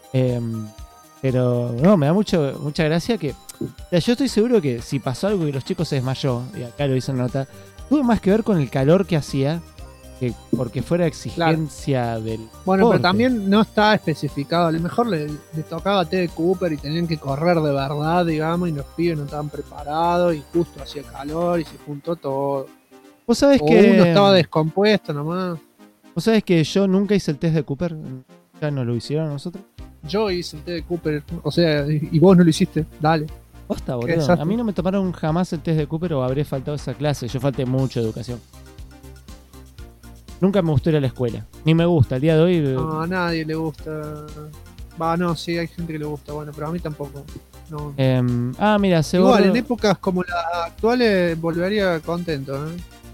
Pero no, me da mucha gracia que... O sea, yo estoy seguro que si pasó algo y los chicos se desmayó, y acá lo hice en la nota, tuvo más que ver con el calor que hacía que porque fuera exigencia del Bueno, deporte. pero también no está especificado. A lo mejor le tocaba a T de Cooper y tenían que correr de verdad, digamos, y los pibes no estaban preparados y justo hacía calor y se juntó todo. Vos sabés O que uno estaba descompuesto nomás. vos sabés que yo nunca hice el test de Cooper. Ya nos lo hicieron a nosotros. Yo hice el T de Cooper, o sea, y vos no lo hiciste, dale. Posta, Qué boludo. desastre. A mí no me tomaron jamás el test de Cooper o habré faltado esa clase. Yo falté mucho de educación. Nunca me gustó ir a la escuela. Ni me gusta. El día de hoy. No, a nadie le gusta. Va, no, sí, hay gente que le gusta, bueno, pero a mí tampoco. No. Mira, se Igual, borró. en épocas como las actuales volvería contento, ¿eh?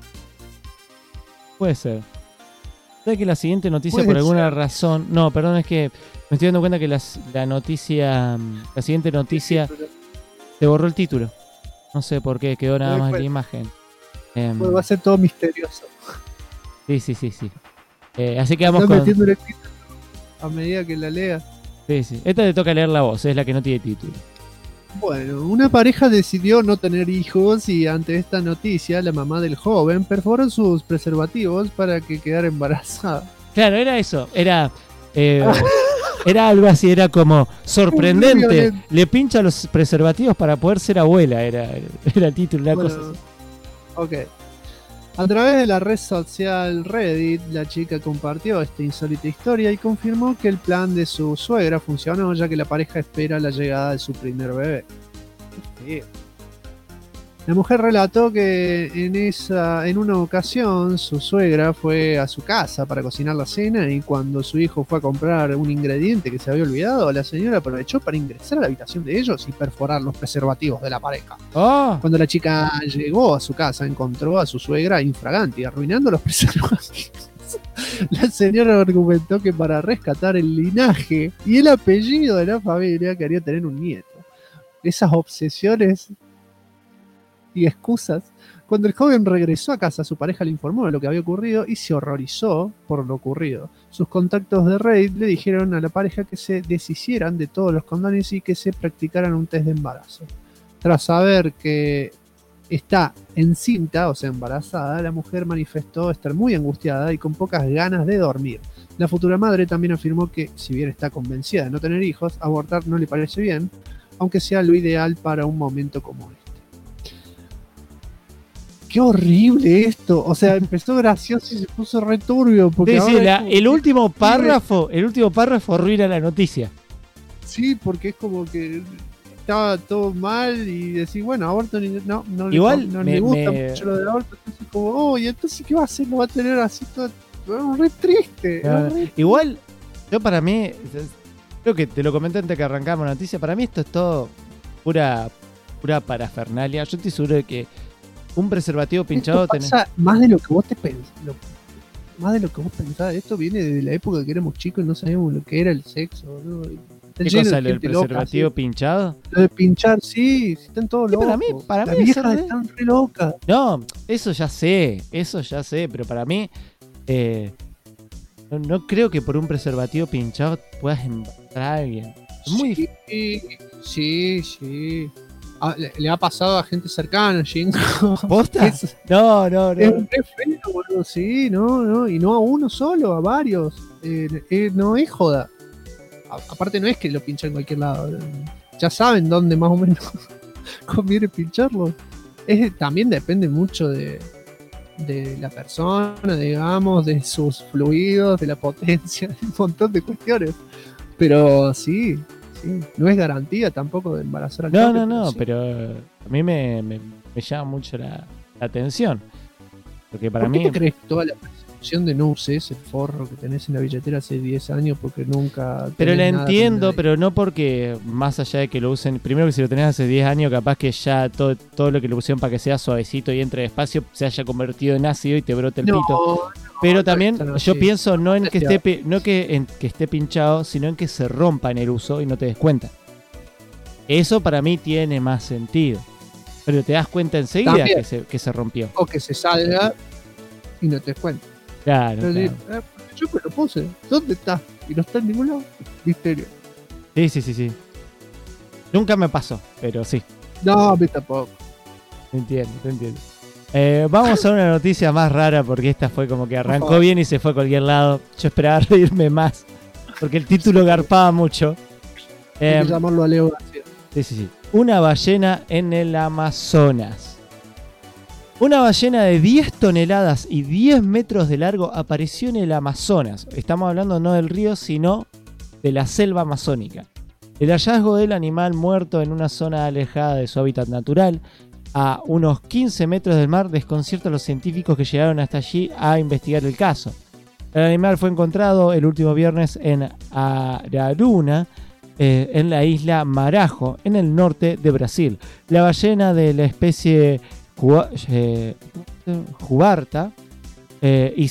Puede ser. ¿Sabes que la siguiente noticia, Puede por alguna ser. razón. No, perdón, es que me estoy dando cuenta que la noticia. La siguiente noticia. Se borró el título. No sé por qué, quedó nada más la imagen. Pues va a ser todo misterioso. Sí. Así que vamos Estás con. metiendo el título a medida que la leas. Sí. Esta te toca leer la voz, es la que no tiene título. Bueno, una pareja decidió no tener hijos y ante esta noticia la mamá del joven perforó sus preservativos para que quedara embarazada. Claro, era eso. Era algo así, era como sorprendente. violento. Le pincha los preservativos para poder ser abuela. Era el título, una Bueno, cosa así. ok. A través de la red social Reddit, la chica compartió esta insólita historia y confirmó que el plan de su suegra funcionó, ya que la pareja espera la llegada de su primer bebé. Qué feo. La mujer relató que en una ocasión su suegra fue a su casa para cocinar la cena y cuando su hijo fue a comprar un ingrediente que se había olvidado, la señora aprovechó para ingresar a la habitación de ellos y perforar los preservativos de la pareja. ¡Oh! Cuando la chica llegó a su casa, encontró a su suegra infraganti, arruinando los preservativos. La señora argumentó que para rescatar el linaje y el apellido de la familia quería tener un nieto. Esas obsesiones y excusas. Cuando el joven regresó a casa, su pareja le informó de lo que había ocurrido y se horrorizó por lo ocurrido. Sus contactos de Reddit le dijeron a la pareja que se deshicieran de todos los condones y que se practicaran un test de embarazo. Tras saber que está encinta, o sea, embarazada, la mujer manifestó estar muy angustiada y con pocas ganas de dormir. La futura madre también afirmó que, si bien está convencida de no tener hijos, abortar no le parece bien, aunque sea lo ideal para un momento como este. Qué horrible esto. O sea, empezó gracioso y se puso re turbio. Porque Sí, ahora es como el que- último párrafo arruina la noticia. Sí, porque es como que estaba todo mal y decís, bueno, aborto no Igual no me- le gusta me- mucho lo del aborto. Entonces como, oh, y entonces ¿qué va a hacer? Lo va a tener así todo re triste. Igual, yo para mí, creo que te lo comenté antes que arrancamos la noticia, para mí esto es todo pura parafernalia. Yo estoy seguro de que un preservativo pinchado Esto pasa más de lo que vos te pensás. Más de lo que vos pensás. Esto viene de la época que éramos chicos y no sabíamos lo que era el sexo. ¿No? Está ¿Qué lleno cosa? de ¿Lo del gente loca, preservativo así. pinchado? Lo de pinchar, sí, están todos Sí, locos. para Las mí viejas eso, están re locas. No, eso ya sé, pero para mí no creo que por un preservativo pinchado puedas embarazar a alguien. Es muy Sí. Ah, le ha pasado a gente cercana, Jingo. ¿Posta? Es No. re feo, boludo. Sí, no. Y no a uno solo, a varios. No es joda. Aparte no es que lo pinchan en cualquier lado. Ya saben dónde más o menos conviene pincharlo. También depende mucho de la persona, digamos, de sus fluidos, de la potencia, de un montón de cuestiones. Pero sí, no es garantía tampoco de embarazar al toque, No, sí. pero a mí me llama mucho la atención. Porque para ¿Por qué mí... te crees que toda la percepción de no uses el forro que tenés en la billetera hace 10 años porque nunca... Pero tenés la nada entiendo, con nadie? pero no porque más allá de que lo usen, primero que si lo tenés hace 10 años, capaz que ya todo lo que lo pusieron para que sea suavecito y entre despacio se haya convertido en ácido y te brote el pito. Pero también no, yo sí. pienso no en que Claro. que esté pinchado, sino en que se rompa en el uso y no te des cuenta. Eso para mí tiene más sentido. Pero te das cuenta enseguida También. que se rompió. O que se salga y no te des cuenta. Claro, Pero claro. yo me lo puse. ¿Dónde está? Y no está en ningún lado. Misterio. Sí. Nunca me pasó, pero sí. No, a mí tampoco. Te entiendo. Vamos a una noticia más rara porque esta fue como que arrancó bien y se fue a cualquier lado. Yo esperaba reírme más porque el título garpaba mucho. Hay que llamarlo a Leo García. Sí. Una ballena en el Amazonas. Una ballena de 10 toneladas y 10 metros de largo apareció en el Amazonas. Estamos hablando no del río, sino de la selva amazónica. El hallazgo del animal muerto en una zona alejada de su hábitat natural, a unos 15 metros del mar, desconcierta a los científicos que llegaron hasta allí a investigar el caso. El animal fue encontrado el último viernes en Araruna, en la isla Marajo, en el norte de Brasil. La ballena de la especie Jubarta, y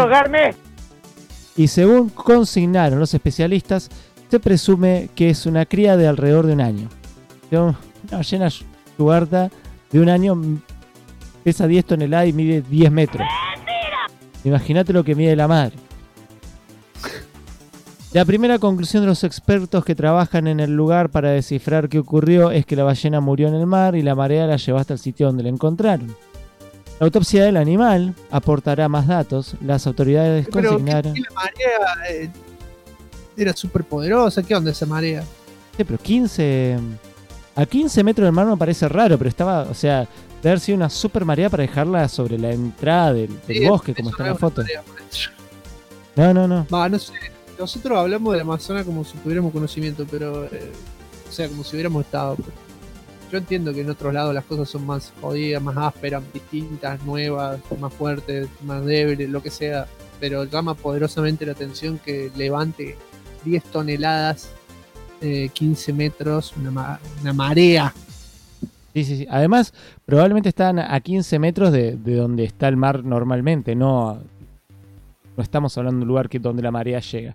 según consignaron los especialistas, se presume que es una cría de alrededor de un año. Una ballena Jubarta de un año pesa 10 toneladas y mide 10 metros. Imagínate lo que mide la madre. La primera conclusión de los expertos que trabajan en el lugar para descifrar qué ocurrió es que la ballena murió en el mar y la marea la llevó hasta el sitio donde la encontraron. La autopsia del animal aportará más datos. Las autoridades consignaron... ¿Qué la marea era súper poderosa? ¿Qué onda esa marea? Sí, pero 15... A 15 metros del mar me parece raro, pero estaba, o sea, de haber sido una super marea para dejarla sobre la entrada del bosque, como está en la foto. No. Va, no sé. Nosotros hablamos del Amazonas como si tuviéramos conocimiento, pero... o sea, como si hubiéramos estado. Pero yo entiendo que en otros lados las cosas son más jodidas, más ásperas, distintas, nuevas, más fuertes, más débiles, lo que sea. Pero llama poderosamente la atención que levante 10 toneladas... 15 metros, una marea. Sí. Además, probablemente están a 15 metros de donde está el mar normalmente. No estamos hablando de un lugar donde la marea llega.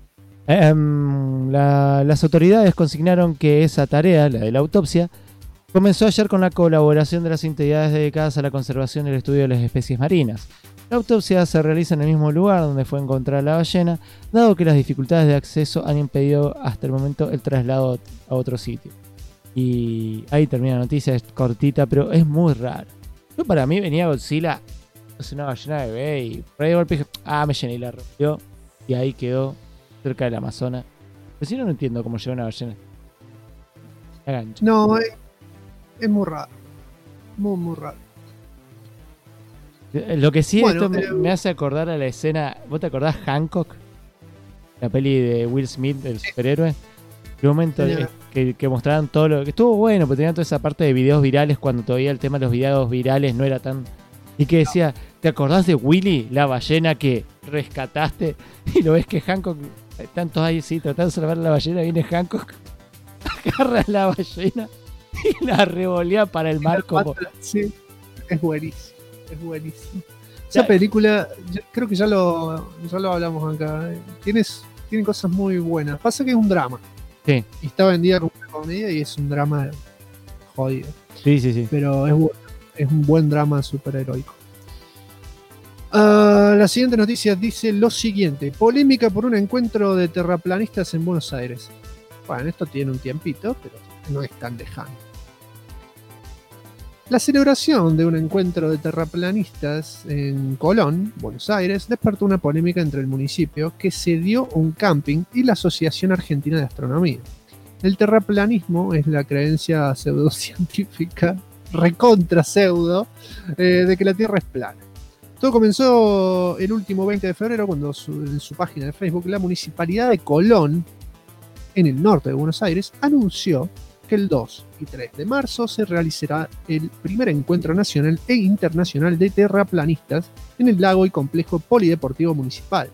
Las autoridades consignaron que esa tarea, la de la autopsia, comenzó ayer con la colaboración de las entidades dedicadas a la conservación y el estudio de las especies marinas. La autopsia se realiza en el mismo lugar donde fue encontrada la ballena, dado que las dificultades de acceso han impedido hasta el momento el traslado a otro sitio. Y ahí termina la noticia, es cortita, pero es muy raro. Yo para mí venía Godzilla, es una ballena bebé, y por ahí de golpe dije, me llené y la rompió, y ahí quedó cerca del Amazonas. Pero si no entiendo cómo llegó una ballena. No, es muy raro. Muy raro. Lo que sí, bueno, esto me hace acordar a la escena. ¿Vos te acordás Hancock? La peli de Will Smith, el superhéroe. Un momento que mostraban todo lo que estuvo bueno, porque tenían toda esa parte de videos virales cuando todavía el tema de los videos virales no era tan. Y que decía, ¿te acordás de Willy, la ballena que rescataste? Y lo ves que Hancock, están todos ahí, sí, tratando de salvar a la ballena. Viene Hancock, agarra la ballena y la revolea para el mar como. Sí, es buenísimo. Es buenísimo. Esa película, creo que ya lo hablamos acá. Tiene cosas muy buenas. Pasa que es un drama. Sí. Y está vendida como una comedia y es un drama jodido. Sí. Pero es un buen drama superheroico. La siguiente noticia dice lo siguiente. Polémica por un encuentro de terraplanistas en Buenos Aires. Bueno, esto tiene un tiempito, pero no es tan lejano. La celebración de un encuentro de terraplanistas en Colón, Buenos Aires, despertó una polémica entre el municipio que cedió un camping y la Asociación Argentina de Astronomía. El terraplanismo es la creencia pseudocientífica, recontra pseudo, de que la Tierra es plana. Todo comenzó el último 20 de febrero cuando en su página de Facebook la Municipalidad de Colón, en el norte de Buenos Aires, anunció que el 2 y 3 de marzo se realizará el primer encuentro nacional e internacional de terraplanistas en el lago y complejo polideportivo municipal.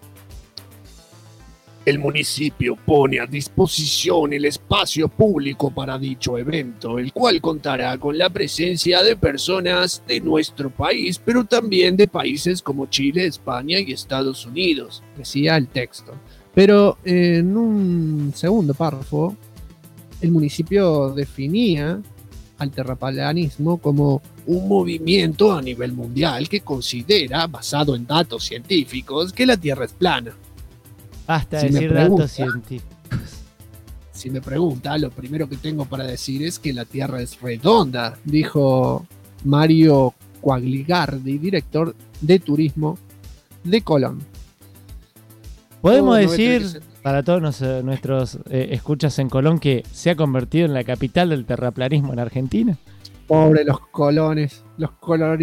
El municipio pone a disposición el espacio público para dicho evento, el cual contará con la presencia de personas de nuestro país, pero también de países como Chile, España y Estados Unidos, decía el texto. Pero en un segundo párrafo, el municipio definía al terraplanismo como un movimiento a nivel mundial que considera, basado en datos científicos, que la Tierra es plana. Basta de decir datos científicos. Si me pregunta, lo primero que tengo para decir es que la Tierra es redonda, dijo Mario Quagliardi, director de turismo de Colón. Podemos No, no decir, voy a tener para todos nuestros escuchas en Colón, que se ha convertido en la capital del terraplanismo en Argentina. Pobre los colones, los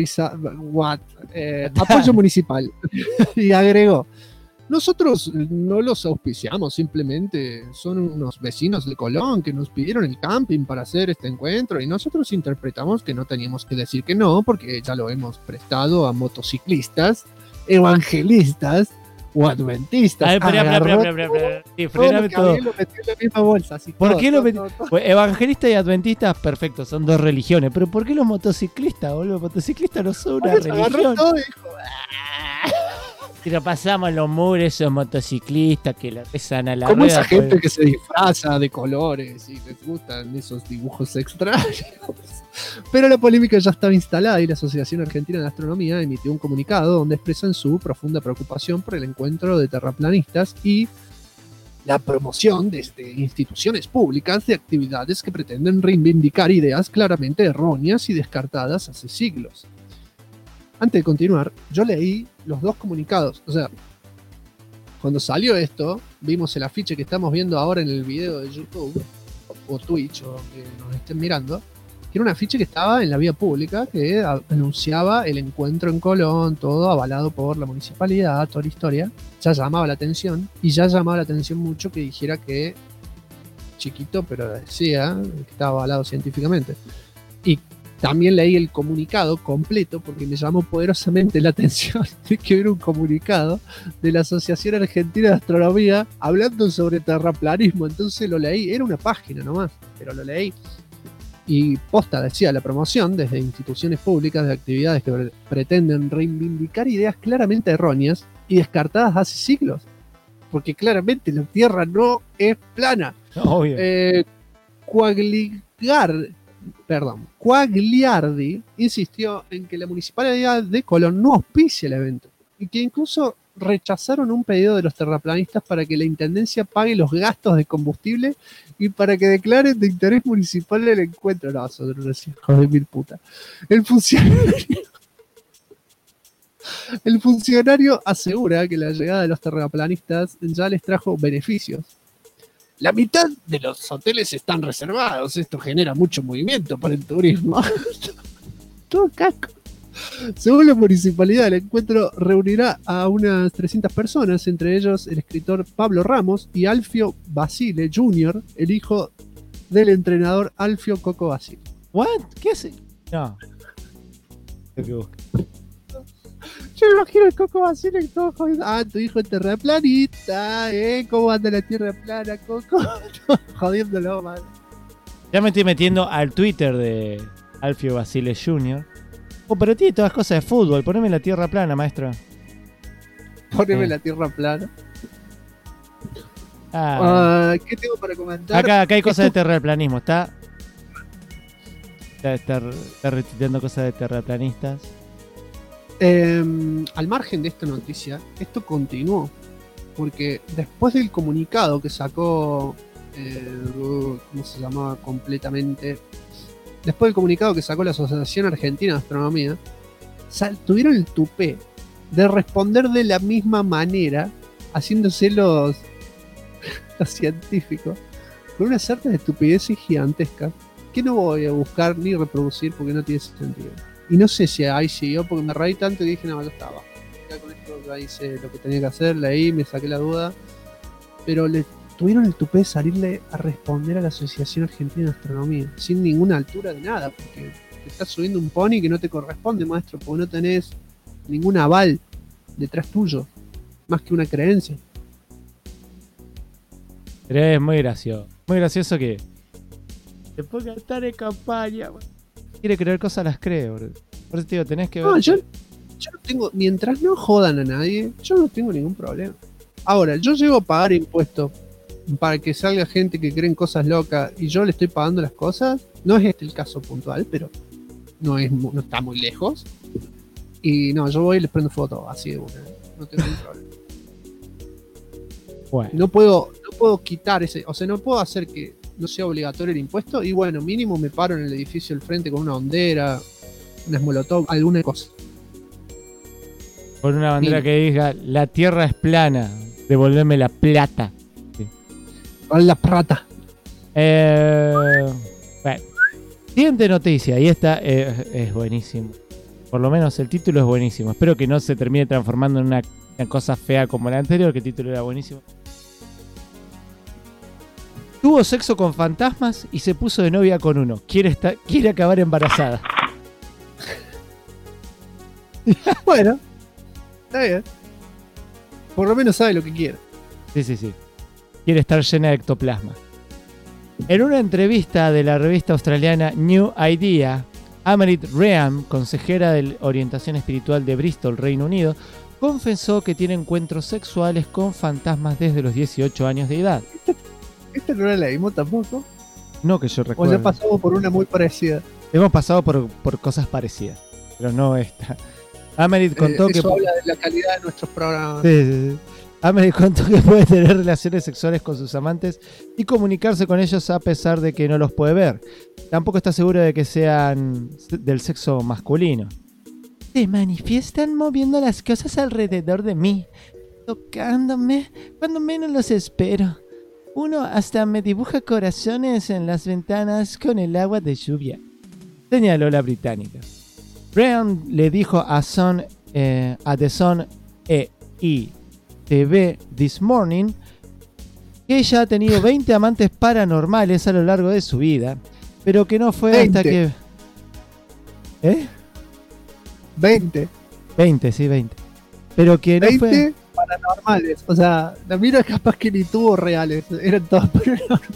apoyo municipal. Y agregó: nosotros no los auspiciamos, simplemente son unos vecinos de Colón que nos pidieron el camping para hacer este encuentro y nosotros interpretamos que no teníamos que decir que no, porque ya lo hemos prestado a motociclistas, evangelistas o adventistas. Frename todo. Lo metió en la misma bolsa, así, ¿Por todo, qué lo todo, metió? todo. Pues evangelistas y adventistas, perfecto, son dos religiones. Pero ¿por qué los motociclistas, boludo? Los motociclistas no son una Agarró religión. todo y dijo: Si lo pasamos los muros, esos motociclistas que le rezan a la como rueda. esa gente pues. que se disfraza de colores y les gustan esos dibujos extraños. Pero la polémica ya estaba instalada y la Asociación Argentina de Astronomía emitió un comunicado donde expresan su profunda preocupación por el encuentro de terraplanistas y la promoción desde instituciones públicas de actividades que pretenden reivindicar ideas claramente erróneas y descartadas hace siglos. Antes de continuar, yo leí los dos comunicados. O sea, cuando salió esto, vimos el afiche que estamos viendo ahora en el video de YouTube o Twitch o que nos estén mirando, que era un afiche que estaba en la vía pública que anunciaba el encuentro en Colón, todo avalado por la municipalidad, toda la historia. Ya llamaba la atención y ya llamaba la atención mucho que dijera que chiquito, pero decía que estaba avalado científicamente. Y también leí el comunicado completo porque me llamó poderosamente la atención de que era un comunicado de la Asociación Argentina de Astronomía hablando sobre terraplanismo. Entonces lo leí, era una página nomás, pero lo leí. Y posta decía: la promoción desde instituciones públicas de actividades que pretenden reivindicar ideas claramente erróneas y descartadas hace siglos. Porque claramente la Tierra no es plana. Obvio. Quagliardi insistió en que la municipalidad de Colón no auspicia el evento y que incluso rechazaron un pedido de los terraplanistas para que la intendencia pague los gastos de combustible y para que declaren de interés municipal el encuentro. No, son unos hijos de mil puta. El funcionario asegura que la llegada de los terraplanistas ya les trajo beneficios. La mitad de los hoteles están reservados. Esto genera mucho movimiento para el turismo. Todo casco. Según la municipalidad, el encuentro reunirá a unas 300 personas, entre ellos el escritor Pablo Ramos y Alfio Basile Jr., el hijo del entrenador Alfio Coco Basile. ¿What? ¿Qué hace? No. Lo que busca. Yo me imagino el Coco Basile todo jodido. Ah, tu hijo es terraplanista, ¿cómo anda la tierra plana, Coco? Jodiéndolo, man. Ya me estoy metiendo al Twitter de Alfio Basile Jr. Oh, pero tiene todas cosas de fútbol. Poneme la tierra plana, maestro. Poneme la tierra plana. ¿Qué tengo para comentar? Acá hay cosas de terraplanismo. Está retuiteando cosas de terraplanistas. Al margen de esta noticia, esto continuó. Porque después del comunicado que sacó, ¿cómo se llamaba completamente? Después del comunicado que sacó la Asociación Argentina de Astronomía, tuvieron el tupé de responder de la misma manera, haciéndose los científicos, con una cierta estupideces gigantesca que no voy a buscar ni reproducir porque no tiene sentido. Y no sé si ahí siguió porque me reí tanto y dije: no, ya estaba. Ya con esto ya hice lo que tenía que hacer, leí, me saqué la duda. Pero tuvieron el tupé de salirle a responder a la Asociación Argentina de Astronomía sin ninguna altura de nada, porque te estás subiendo un pony que no te corresponde, maestro, porque no tenés ningún aval detrás tuyo, más que una creencia. Pero es muy gracioso que te ponga a estar en campaña. Quiere creer cosas, las cree, bro. Por eso te digo, tenés que ver. No, yo no tengo, mientras no jodan a nadie, yo no tengo ningún problema. Ahora, yo llego a pagar impuestos para que salga gente que cree en cosas locas y yo le estoy pagando las cosas. No es este el caso puntual, pero no está muy lejos. Y no, yo voy y les prendo foto así de una. No tengo ningún problema. Bueno. No puedo quitar ese, o sea, no puedo hacer que no sea obligatorio el impuesto y bueno, mínimo me paro en el edificio del frente con una hondera, unas molotov, alguna cosa. Con una bandera Sí. que diga: la tierra es plana, devolveme la plata. Con la plata. Bueno. Siguiente noticia, y esta es buenísimo. Por lo menos el título es buenísimo. Espero que no se termine transformando en una cosa fea como la anterior, que el título era buenísimo. Tuvo sexo con fantasmas y se puso de novia con uno. Quiere acabar embarazada. Bueno, está bien. Por lo menos sabe lo que quiere. Sí. Quiere estar llena de ectoplasma. En una entrevista de la revista australiana New Idea, Amerit Reham, consejera de orientación espiritual de Bristol, Reino Unido, confesó que tiene encuentros sexuales con fantasmas desde los 18 años de edad. ¿Esta no la leímos tampoco? No que yo O recuerdo. ya pasamos por una muy parecida. Hemos pasado por cosas parecidas, pero no esta. Amerit contó que... Eso habla de la calidad de nuestros programas. Sí. Amerit contó que puede tener relaciones sexuales con sus amantes y comunicarse con ellos a pesar de que no los puede ver. Tampoco está seguro de que sean del sexo masculino. Se manifiestan moviendo las cosas alrededor de mí, tocándome cuando menos los espero. Uno hasta me dibuja corazones en las ventanas con el agua de lluvia, señaló la británica. Ryan le dijo a The Sun TV This Morning que ella ha tenido 20 amantes paranormales a lo largo de su vida, pero que no fue 20. hasta que... 20. 20. Pero que no 20 fue... paranormales. O sea, la mira capaz que ni tuvo reales. Eran todos paranormales.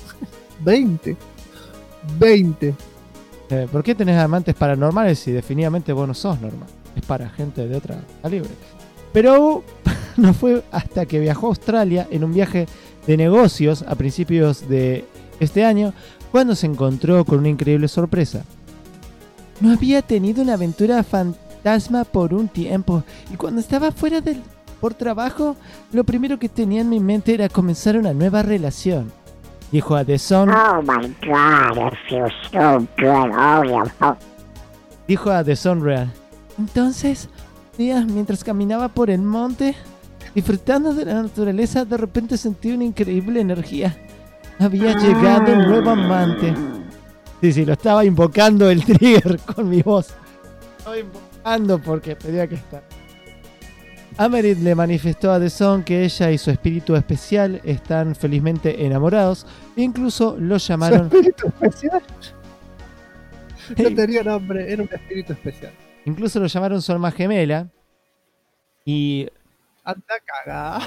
20. ¿Por qué tenés amantes paranormales si definitivamente vos no sos normal? Es para gente de otra calibre. Pero no fue hasta que viajó a Australia en un viaje de negocios a principios de este año cuando se encontró con una increíble sorpresa. No había tenido una aventura fantasma por un tiempo y cuando estaba fuera por trabajo, lo primero que tenía en mi mente era comenzar una nueva relación. Dijo a The Sun. Oh my God, it feels so good. Oh yeah. Dijo a The Sun Real. Entonces, días mientras caminaba por el monte, disfrutando de la naturaleza, de repente sentí una increíble energía. Había llegado un nuevo amante. Sí, lo estaba invocando el trigger con mi voz. Estaba invocando porque tenía que estar. Amerit le manifestó a The Sun que ella y su espíritu especial están felizmente enamorados e incluso lo llamaron... ¿Su espíritu especial? No tenía nombre, era un espíritu especial. Incluso lo llamaron su alma gemela y... Anda a cagar.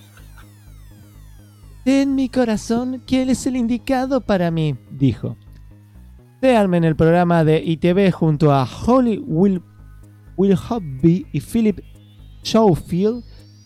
En mi corazón que él es el indicado para mí, dijo. Véanme en el programa de ITV junto a Holly Willoughby y Philip Schofield.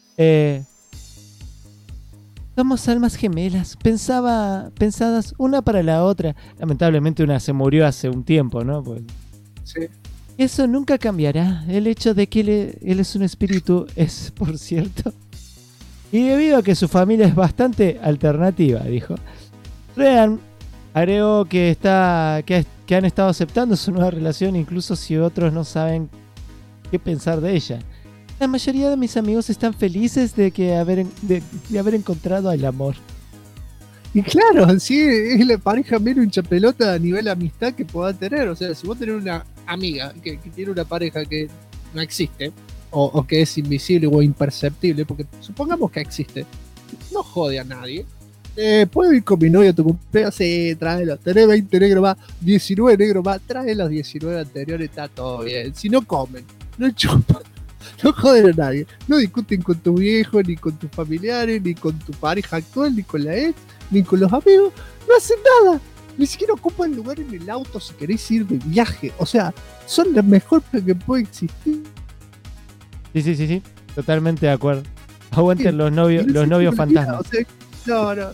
Somos almas gemelas, pensadas una para la otra. Lamentablemente una se murió hace un tiempo, ¿no? Pues, Sí. eso nunca cambiará. El hecho de que él es un espíritu es, por cierto. Y debido a que su familia es bastante alternativa, dijo. Ryan agregó que han estado aceptando su nueva relación incluso si otros no saben qué pensar de ella. La mayoría de mis amigos están felices de haber encontrado el amor. Y claro, sí, es la pareja menos hincha pelota a nivel amistad que pueda tener. O sea, si vos tenés una amiga que tiene una pareja que no existe, o que es invisible o imperceptible, porque supongamos que existe, no jode a nadie. ¿Puedo ir con mi novio a tu cumpleaños? Sí, tráelo. Tenés 20 negros más, 19 negros más, trae los 19 anteriores, está todo bien. Si no comen, no chupan, no joden a nadie, no discuten con tu viejo, ni con tus familiares, ni con tu pareja actual, ni con la ex, ni con los amigos, no hacen nada. Ni siquiera ocupan lugar en el auto si querés ir de viaje. O sea, son la mejor que puede existir. Sí, totalmente de acuerdo. Aguanten los novios fantasmas. O sea, no.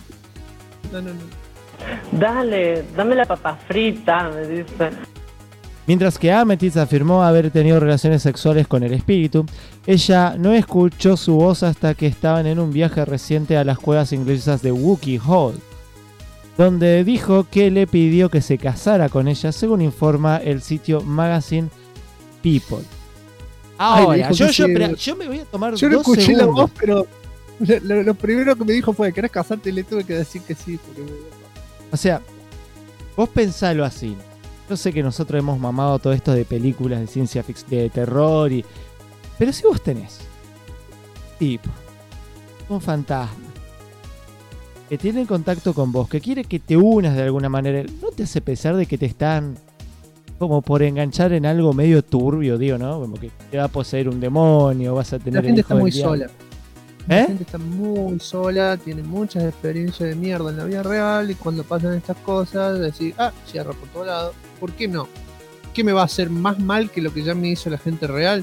Dale, dame la papa frita, me dice. Mientras que Amethyst afirmó haber tenido relaciones sexuales con el espíritu, ella no escuchó su voz hasta que estaban en un viaje reciente a las cuevas inglesas de Wookey Hall, donde dijo que le pidió que se casara con ella, según informa el sitio Magazine people. Ay, Ahora, me dijo yo que me voy a tomar Yo no 2 escuché la segundos. voz, pero lo primero que me dijo fue: ¿querés casarte? Y le tuve que decir que sí. Porque O sea, vos pensalo así. Yo sé que nosotros hemos mamado todo esto de películas de ciencia ficción, de terror pero si vos tenés tipo un fantasma que tiene contacto con vos, que quiere que te unas de alguna manera, ¿no te hace pesar de que te están como por enganchar en algo medio turbio, digo, ¿no? Como que te va a poseer un demonio, vas a tener la el gente hijo está del muy diablo. sola. La ¿Eh? gente está muy sola, tiene muchas experiencias de mierda en la vida real y cuando pasan estas cosas, decir, cierra por todo lado. ¿Por qué no? ¿Qué me va a hacer más mal que lo que ya me hizo la gente real?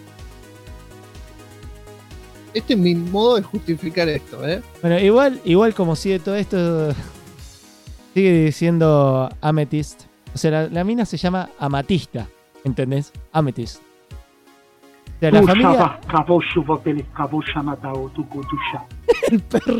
Este es mi modo de justificar esto, ¿eh? Bueno, igual como sigue todo esto, sigue diciendo Amethyst. O sea, la mina se llama Amatista, ¿entendés? Amethyst. O sea, la familia... El perro.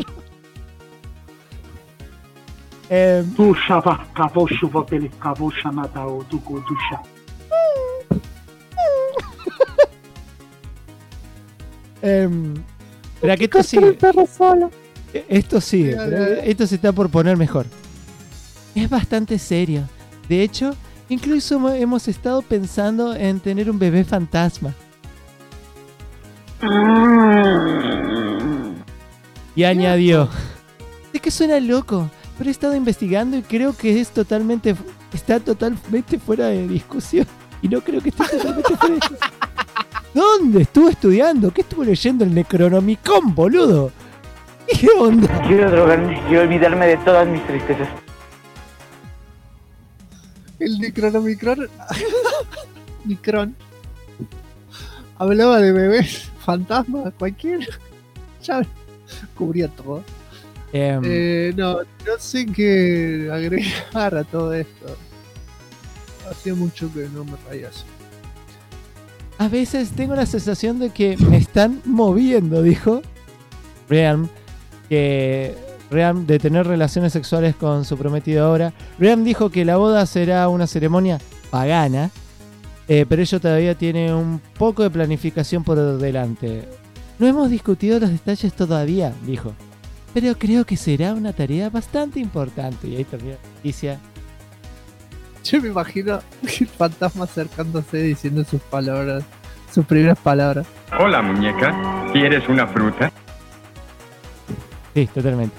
Pero que esto sigue. Esto sigue, pero esto se está por poner mejor. Es bastante serio. De hecho, incluso hemos estado pensando en tener un bebé fantasma. Y añadió: sé que suena loco, pero he estado investigando y creo que está totalmente fuera de discusión. Y no creo que esté totalmente fuera de discusión. ¿Dónde estuvo estudiando? ¿Qué estuvo leyendo el Necronomicon, boludo? ¿Qué onda? Quiero drogarme y olvidarme de todas mis tristezas. El Necronomicron Micron hablaba de bebés fantasmas, cualquiera. Ya cubría todo. No sé qué agregar a todo esto. Hacía mucho que no me reía así. A veces tengo la sensación de que me están moviendo, dijo Realm, de tener relaciones sexuales con su prometido ahora. Realm dijo que la boda será una ceremonia pagana, pero ello todavía tiene un poco de planificación por delante. No hemos discutido los detalles todavía, dijo, pero creo que será una tarea bastante importante. Y ahí termina la noticia. Yo me imagino el fantasma acercándose diciendo sus palabras, sus primeras palabras. Hola, muñeca, ¿quieres una fruta? Sí, totalmente.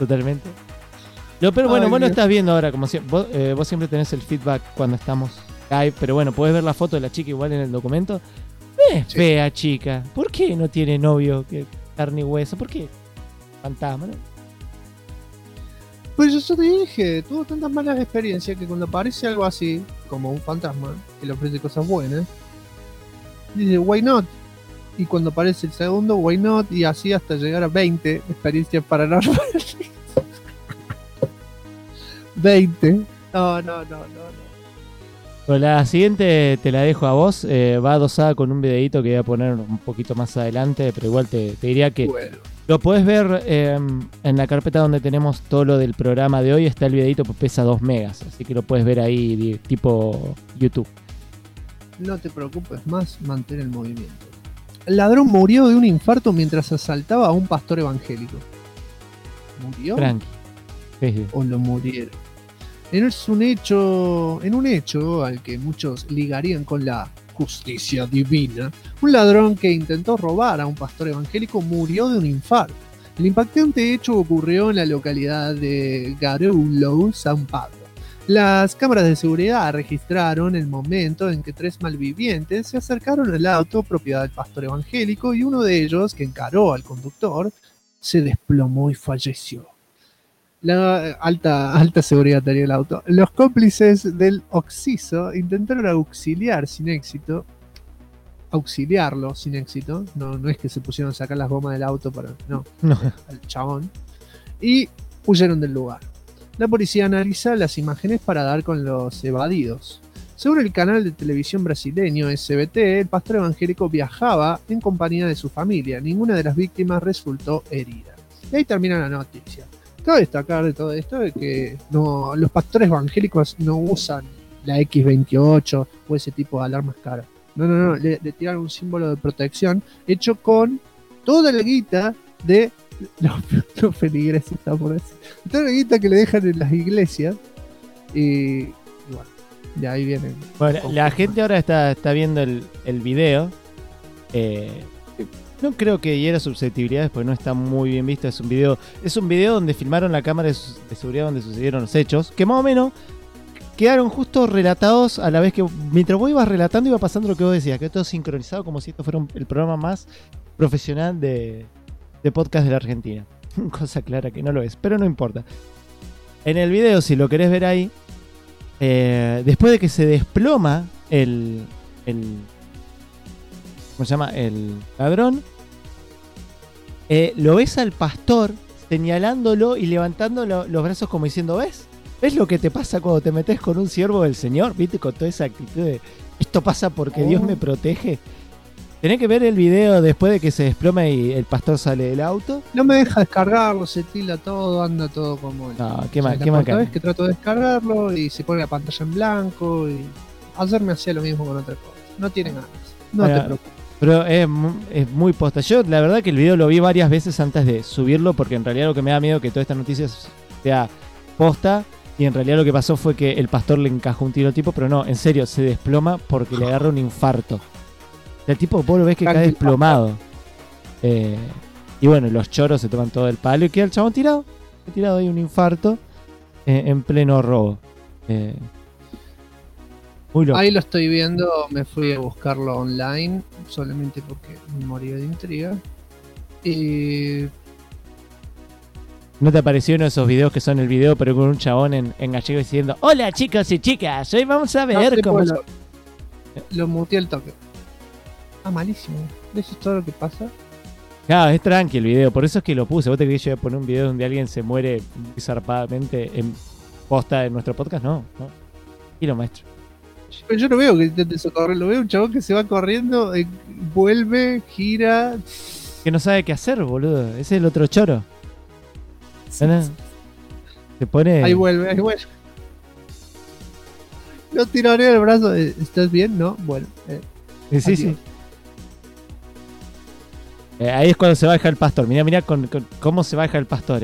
Pero bueno, vos no estás viendo ahora, como vos siempre tenés el feedback cuando estamos live, pero bueno, podés ver la foto de la chica igual en el documento. Es fea chica. ¿Por qué no tiene novio que carne y hueso? ¿Por qué? Fantasma, ¿no? Pues yo te dije, tuvo tantas malas experiencias que cuando aparece algo así, como un fantasma, que le ofrece cosas buenas, dice, why not? Y cuando aparece el segundo, why not? Y así hasta llegar a 20 experiencias paranormales. 20. No. Pues la siguiente te la dejo a vos. Va adosada con un videito que voy a poner un poquito más adelante, pero igual te diría que lo podés ver en la carpeta donde tenemos todo lo del programa de hoy. Está el videito, pues pesa 2 megas, así que lo puedes ver ahí tipo YouTube. No te preocupes más, mantén el movimiento. El ladrón murió de un infarto mientras asaltaba a un pastor evangélico. ¿Murió? Tranqui. Sí. ¿O lo murieron? En un hecho al que muchos ligarían con la justicia divina, un ladrón que intentó robar a un pastor evangélico murió de un infarto. El impactante hecho ocurrió en la localidad de Garullo, San Pablo. Las cámaras de seguridad registraron el momento en que 3 malvivientes se acercaron al auto propiedad del pastor evangélico y uno de ellos, que encaró al conductor, se desplomó y falleció. La alta seguridad tenía el auto. Los cómplices del occiso intentaron auxiliarlo sin éxito. No es que se pusieron a sacar las gomas del auto para... No. Al chabón. Y huyeron del lugar. La policía analiza las imágenes para dar con los evadidos. Según el canal de televisión brasileño SBT, el pastor evangélico viajaba en compañía de su familia. Ninguna de las víctimas resultó herida. Y ahí termina la noticia. Cabe destacar de todo esto de que los pastores evangélicos no usan la X28 o ese tipo de alarmas caras. No, le tiraron un símbolo de protección hecho con toda la guita de los feligreses, está por decir. Toda la guita que le dejan en las iglesias. Y bueno, de ahí vienen. Bueno, la gente ahora está viendo el video. No creo que hiera susceptibilidades porque no está muy bien visto. Es un video donde filmaron la cámara de seguridad donde sucedieron los hechos, que más o menos quedaron justo relatados a la vez que mientras vos ibas relatando iba pasando lo que vos decías, que todo sincronizado como si esto fuera el programa más profesional de podcast de la Argentina. Cosa clara que no lo es, pero no importa. En el video, si lo querés ver ahí, después de que se desploma el ¿cómo se llama? El ladrón, lo ves al pastor señalándolo y levantando los brazos como diciendo, ¿ves lo que te pasa cuando te metes con un siervo del Señor? ¿Viste? Con toda esa actitud de esto pasa porque Dios me protege. Tenés que ver el video después de que se desploma y el pastor sale del auto. No me deja descargarlo, se tila todo, anda todo como... No, qué mal. Cada vez que trato de descargarlo y se pone la pantalla en blanco y... Ayer me hacía lo mismo con otra cosa. No tiene ganas. No te preocupes. Pero es muy posta. Yo la verdad que el video lo vi varias veces antes de subirlo porque en realidad lo que me da miedo es que toda esta noticia sea posta. Y en realidad lo que pasó fue que el pastor le encajó un tiro al tipo, pero no, en serio, se desploma porque le agarra un infarto. El tipo, vos lo ves que cae desplomado. Y bueno, los choros se toman todo el palo y queda el chabón tirado. Ha tirado ahí un infarto en pleno robo. Muy loco. Ahí lo estoy viendo, me fui a buscarlo online, solamente porque me moría de intriga. Y... ¿No te apareció uno de esos videos que son el video pero con un chabón en gallego diciendo hola chicos y chicas, hoy vamos a ver cómo... Lo muteé el toque. Malísimo. ¿Eso es todo lo que pasa? Claro, es tranqui el video, por eso es que lo puse. ¿Vos te crees que yo iba a poner un video donde alguien se muere muy zarpadamente en posta en nuestro podcast? No. Y lo maestro. Pero yo no veo que intente socorrer, lo veo un chabón que se va corriendo, vuelve, gira... Que no sabe qué hacer, boludo. Ese es el otro choro. Se pone... Ahí vuelve. No tiraré el brazo. ¿Estás bien? No, bueno. Sí. Ahí es cuando se baja el pastor. Mirá con cómo se baja el pastor,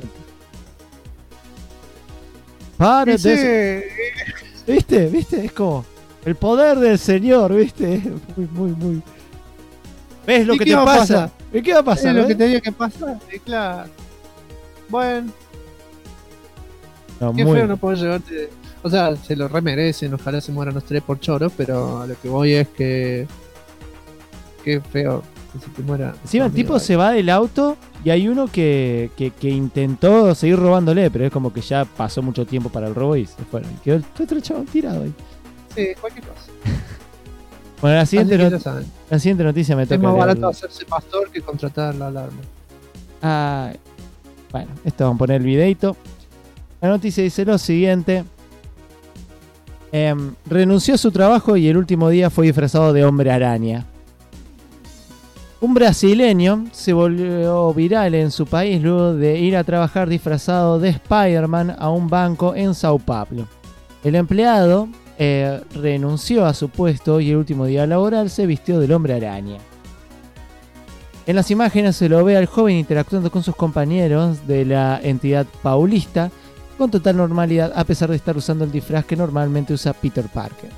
¿Viste? Es como el poder del Señor, ¿viste? Muy. ¿Ves lo que te pasa? ¿Qué va a pasar? Es lo que tenía que pasar, claro. Bueno. No, qué feo no poder llevarte. O sea, se lo remerecen, ojalá se mueran los tres por choros, pero a lo que voy es que. Qué feo que se te muera. Encima el tipo se va del auto y hay uno que intentó seguir robándole, pero es como que ya pasó mucho tiempo para el robo y se fueron. Y quedó el otro chabón tirado ahí. Sí, cualquier cosa. Bueno, la siguiente noticia me toca. Es más barato hacerse pastor que contratar la alarma. Bueno, esto vamos a poner el videito. La noticia dice lo siguiente. Renunció a su trabajo y el último día fue disfrazado de hombre araña. Un brasileño se volvió viral en su país luego de ir a trabajar disfrazado de Spider-Man a un banco en Sao Paulo. El empleado renunció a su puesto y el último día laboral se vistió del hombre araña. En las imágenes se lo ve al joven interactuando con sus compañeros de la entidad paulista con total normalidad, a pesar de estar usando el disfraz que normalmente usa Peter Parker.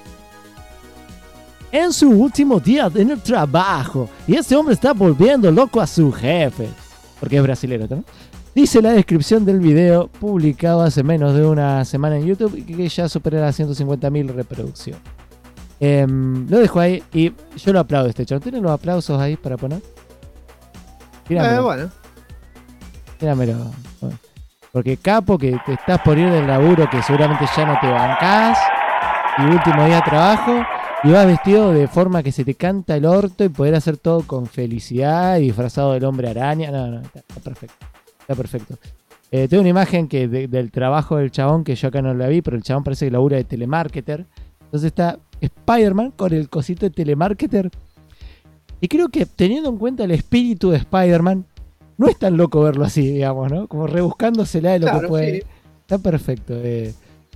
En su último día en el trabajo, y este hombre está volviendo loco a su jefe, porque es brasilero, ¿no? Dice la descripción del video publicado hace menos de una semana en YouTube y que ya supera las 150.000 reproducciones. Lo dejo ahí y yo lo aplaudo a este chabón. ¿Tienen los aplausos ahí para poner? Bueno. Tíramelo. Bueno. Porque capo que te estás por ir del laburo que seguramente ya no te bancás y último día de trabajo y vas vestido de forma que se te canta el orto y poder hacer todo con felicidad y disfrazado del hombre araña. No, está perfecto. Está perfecto. Tengo una imagen que del trabajo del chabón que yo acá no la vi, pero el chabón parece que labura de telemarketer. Entonces está Spider-Man con el cosito de telemarketer. Y creo que teniendo en cuenta el espíritu de Spider-Man, no es tan loco verlo así, digamos, ¿no? Como rebuscándosela de lo que puede. Sí. Está perfecto.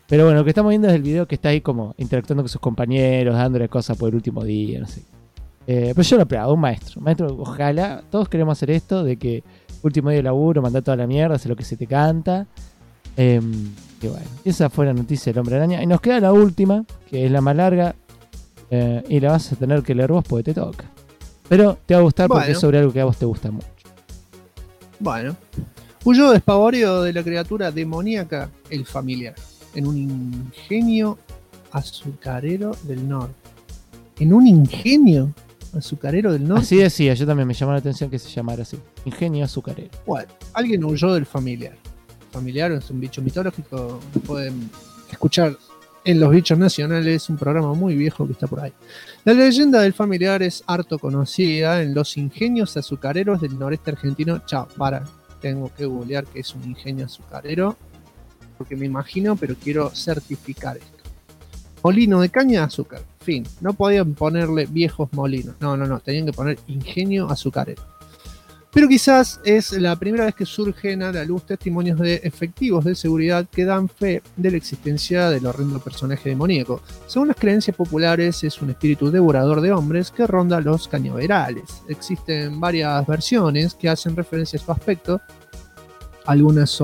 Pero bueno, lo que estamos viendo es el video que está ahí como interactuando con sus compañeros, dándole cosas por el último día, no sé. Pero yo lo aplaudo, un maestro. Maestro, ojalá, todos queremos hacer esto, de que último día de laburo, mandar toda la mierda, hacer lo que se te canta. Y bueno, esa fue la noticia del Hombre Araña. Y nos queda la última, que es la más larga, y la vas a tener que leer vos porque te toca. Pero te va a gustar porque es sobre algo que a vos te gusta mucho. Bueno. Huyó despavorido de la criatura demoníaca, el familiar, en un ingenio azucarero del norte. ¿En un ingenio azucarero del norte? Así decía, yo también me llamó la atención que se llamara así. Ingenio azucarero. Bueno, alguien huyó del familiar. Familiar es un bicho mitológico, lo pueden escuchar en Los Bichos Nacionales, un programa muy viejo que está por ahí. La leyenda del familiar es harto conocida en los ingenios azucareros del noreste argentino. Chao, tengo que googlear qué es un ingenio azucarero, porque me imagino, pero quiero certificar esto. Molino de caña de azúcar, fin. No podían ponerle viejos molinos, no, tenían que poner ingenio azucarero. Pero quizás es la primera vez que surgen a la luz testimonios de efectivos de seguridad que dan fe de la existencia del horrendo personaje demoníaco. Según las creencias populares, es un espíritu devorador de hombres que ronda los cañaverales. Existen varias versiones que hacen referencia a su aspecto. Algunas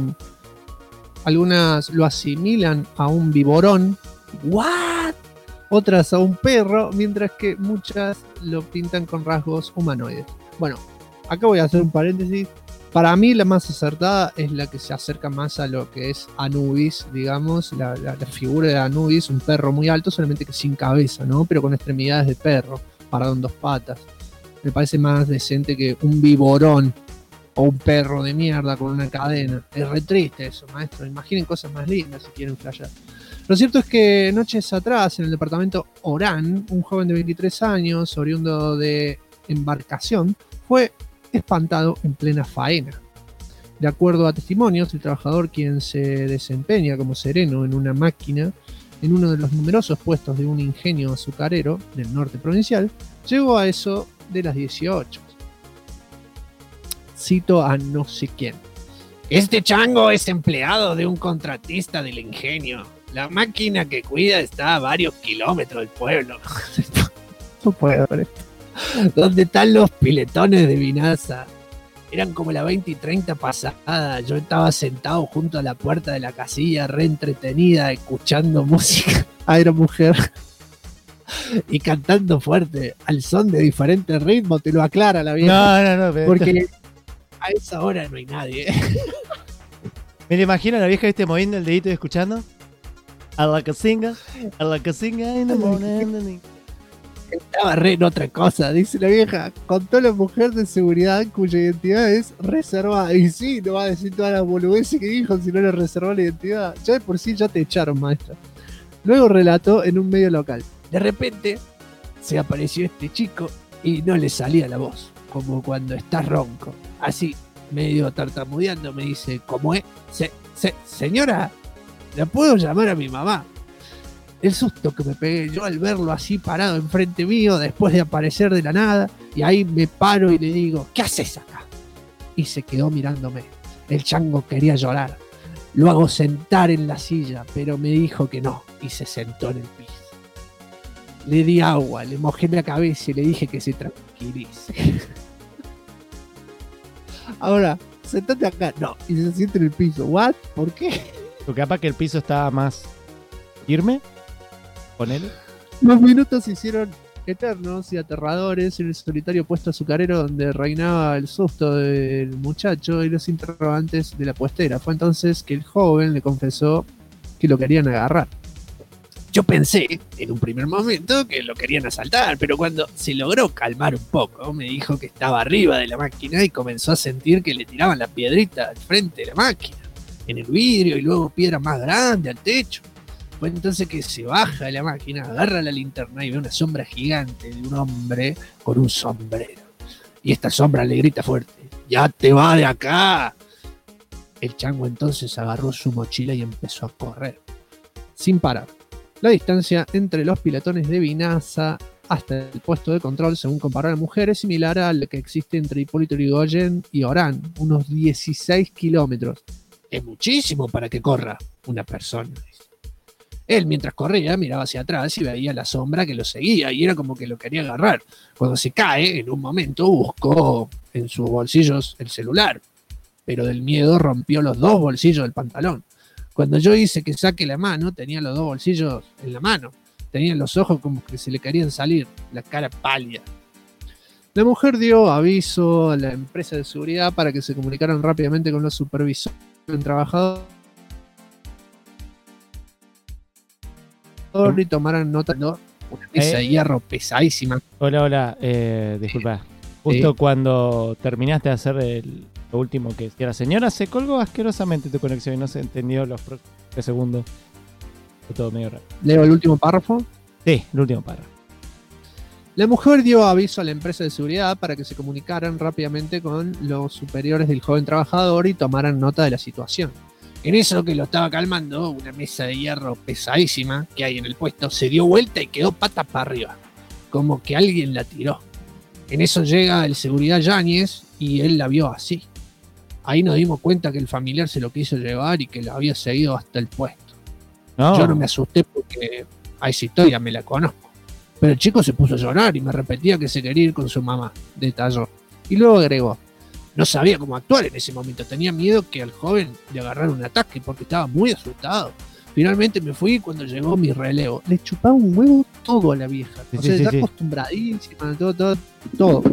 lo asimilan a un viborón. ¿What? Otras a un perro, mientras que muchas lo pintan con rasgos humanoides. Bueno, acá voy a hacer un paréntesis. Para mí la más acertada es la que se acerca más a lo que es Anubis, digamos, la figura de Anubis, un perro muy alto, solamente que sin cabeza, ¿no? Pero con extremidades de perro, parado en dos patas. Me parece más decente que un viborón o un perro de mierda con una cadena. Es re triste eso, maestro. Imaginen cosas más lindas si quieren flashear. Lo cierto es que noches atrás, en el departamento Orán, un joven de 23 años, oriundo de Embarcación, fue espantado en plena faena. De acuerdo a testimonios, el trabajador, quien se desempeña como sereno en una máquina en uno de los numerosos puestos de un ingenio azucarero del norte provincial, llegó a eso de las 18. Cito a no sé quién. Este chango es empleado de un contratista del ingenio. La máquina que cuida está a varios kilómetros del pueblo. No puedo ver esto. ¿Dónde están los piletones de Vinaza? Eran como las 20 y 30 pasadas. Yo estaba sentado junto a la puerta de la casilla, re entretenida, escuchando música aeromujer y cantando fuerte, al son de diferentes ritmos. Te lo aclara la vieja. No. Porque a esa hora no hay nadie. Me lo imagino a la vieja moviendo el dedito y escuchando. I like a singer in the morning. Estaba re en otra cosa, dice la vieja. Contó la mujer de seguridad cuya identidad es reservada. Y sí, no va a decir todas las boludeces que dijo si no le reservó la identidad. Ya de por sí ya te echaron, maestra. Luego relató en un medio local. De repente se apareció este chico y no le salía la voz, como cuando estás ronco. Así, medio tartamudeando, me dice, ¿cómo es? Señora, ¿la puedo llamar a mi mamá? El susto que me pegué yo al verlo así parado enfrente mío después de aparecer de la nada, y ahí me paro y le digo, ¿qué haces acá? Y se quedó mirándome. El chango quería llorar. Lo hago sentar en la silla, pero me dijo que no, y se sentó en el piso. Le di agua, le mojé la cabeza y le dije que se tranquilice. Ahora, sentate acá. No, y se siente en el piso. ¿What? ¿Por qué? Porque capaz que el piso estaba más firme. Ponele. Los minutos se hicieron eternos y aterradores en el solitario puesto azucarero donde reinaba el susto del muchacho y los interrogantes de la puestera. Fue entonces que el joven le confesó que lo querían agarrar. Yo pensé en un primer momento que lo querían asaltar, pero cuando se logró calmar un poco, me dijo que estaba arriba de la máquina y comenzó a sentir que le tiraban la piedrita al frente de la máquina, en el vidrio, y luego piedra más grande al techo. Fue entonces que se baja de la máquina, agarra la linterna y ve una sombra gigante de un hombre con un sombrero. Y esta sombra le grita fuerte, ¡ya te va de acá! El chango entonces agarró su mochila y empezó a correr, sin parar. La distancia entre los piletones de Vinaza hasta el puesto de control, según comparó la mujer, es similar a la que existe entre Hipólito Yrigoyen y Orán, unos 16 kilómetros. Es muchísimo para que corra una persona. Él, mientras corría, miraba hacia atrás y veía la sombra que lo seguía y era como que lo quería agarrar. Cuando se cae, en un momento buscó en sus bolsillos el celular, pero del miedo rompió los 2 bolsillos del pantalón. Cuando yo hice que saque la mano, tenía los 2 bolsillos en la mano. Tenía los ojos como que se le querían salir, la cara pálida. La mujer dio aviso a la empresa de seguridad para que se comunicaran rápidamente con los supervisores del trabajador y tomaran nota de una mesa de hierro pesadísima. Hola, disculpa. Justo cuando terminaste de hacer lo último que decía la señora, se colgó asquerosamente tu conexión y no se entendió los próximos 3 segundos. Fue todo medio raro. ¿Leo el último párrafo? Sí, el último párrafo. La mujer dio aviso a la empresa de seguridad para que se comunicaran rápidamente con los superiores del joven trabajador y tomaran nota de la situación. En eso que lo estaba calmando, una mesa de hierro pesadísima que hay en el puesto se dio vuelta y quedó patas para arriba, como que alguien la tiró. En eso llega el seguridad Yáñez y él la vio así. Ahí nos dimos cuenta que el familiar se lo quiso llevar y que la había seguido hasta el puesto. No. Yo no me asusté porque a esa historia me la conozco. Pero el chico se puso a llorar y me repetía que se quería ir con su mamá, detalló. Y luego agregó, no sabía cómo actuar en ese momento, tenía miedo que al joven le agarrara un ataque porque estaba muy asustado. Finalmente me fui cuando llegó mi relevo. Le chupaba un huevo todo a la vieja. O sea, está acostumbradísima, todo.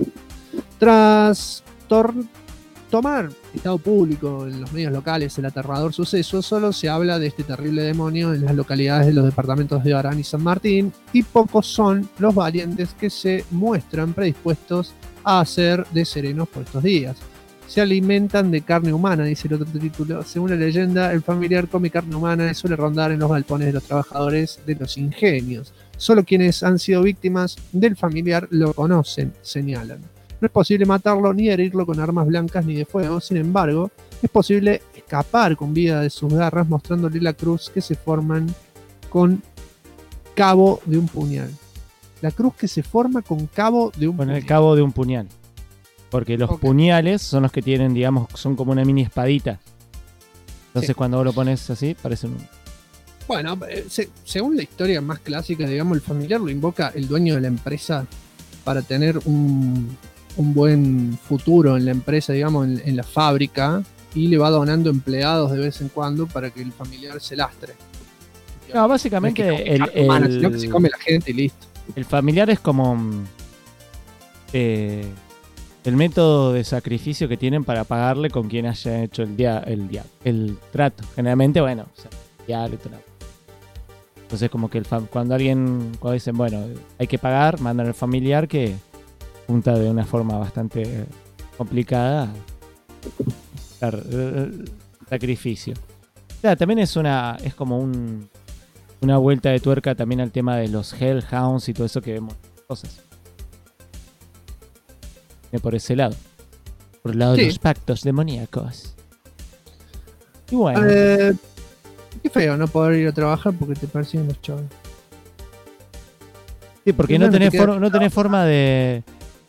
Tras tomar estado público en los medios locales el aterrador suceso, solo se habla de este terrible demonio en las localidades de los departamentos de Orán y San Martín, y pocos son los valientes que se muestran predispuestos a hacer de serenos por estos días. Se alimentan de carne humana, dice el otro título. Según la leyenda, el familiar come carne humana y suele rondar en los galpones de los trabajadores de los ingenios. Solo quienes han sido víctimas del familiar lo conocen, señalan. No es posible matarlo ni herirlo con armas blancas ni de fuego, sin embargo, es posible escapar con vida de sus garras mostrándole la cruz que se forman con cabo de un puñal. La cruz que se forma con cabo de un puñal. Con el cabo de un puñal. Porque los puñales son los que tienen, digamos, son como una mini espadita. Entonces cuando vos lo pones así, parece un... Bueno, según la historia más clásica, digamos, el familiar lo invoca el dueño de la empresa para tener un buen futuro en la empresa, digamos, en la fábrica, y le va donando empleados de vez en cuando para que el familiar se lastre. No, básicamente sino que se come la gente y listo. El familiar es como el método de sacrificio que tienen para pagarle con quien haya hecho el trato. Generalmente, bueno, o sea, entonces como que cuando dicen, bueno, hay que pagar, mandan al familiar que junta de una forma bastante complicada el sacrificio. O sea, también es como una vuelta de tuerca también al tema de los Hellhounds y todo eso que vemos cosas. Por ese lado. Por el lado de los pactos demoníacos. Y bueno. Qué feo no poder ir a trabajar porque te persiguen los chavos. Sí, porque no tenés forma de...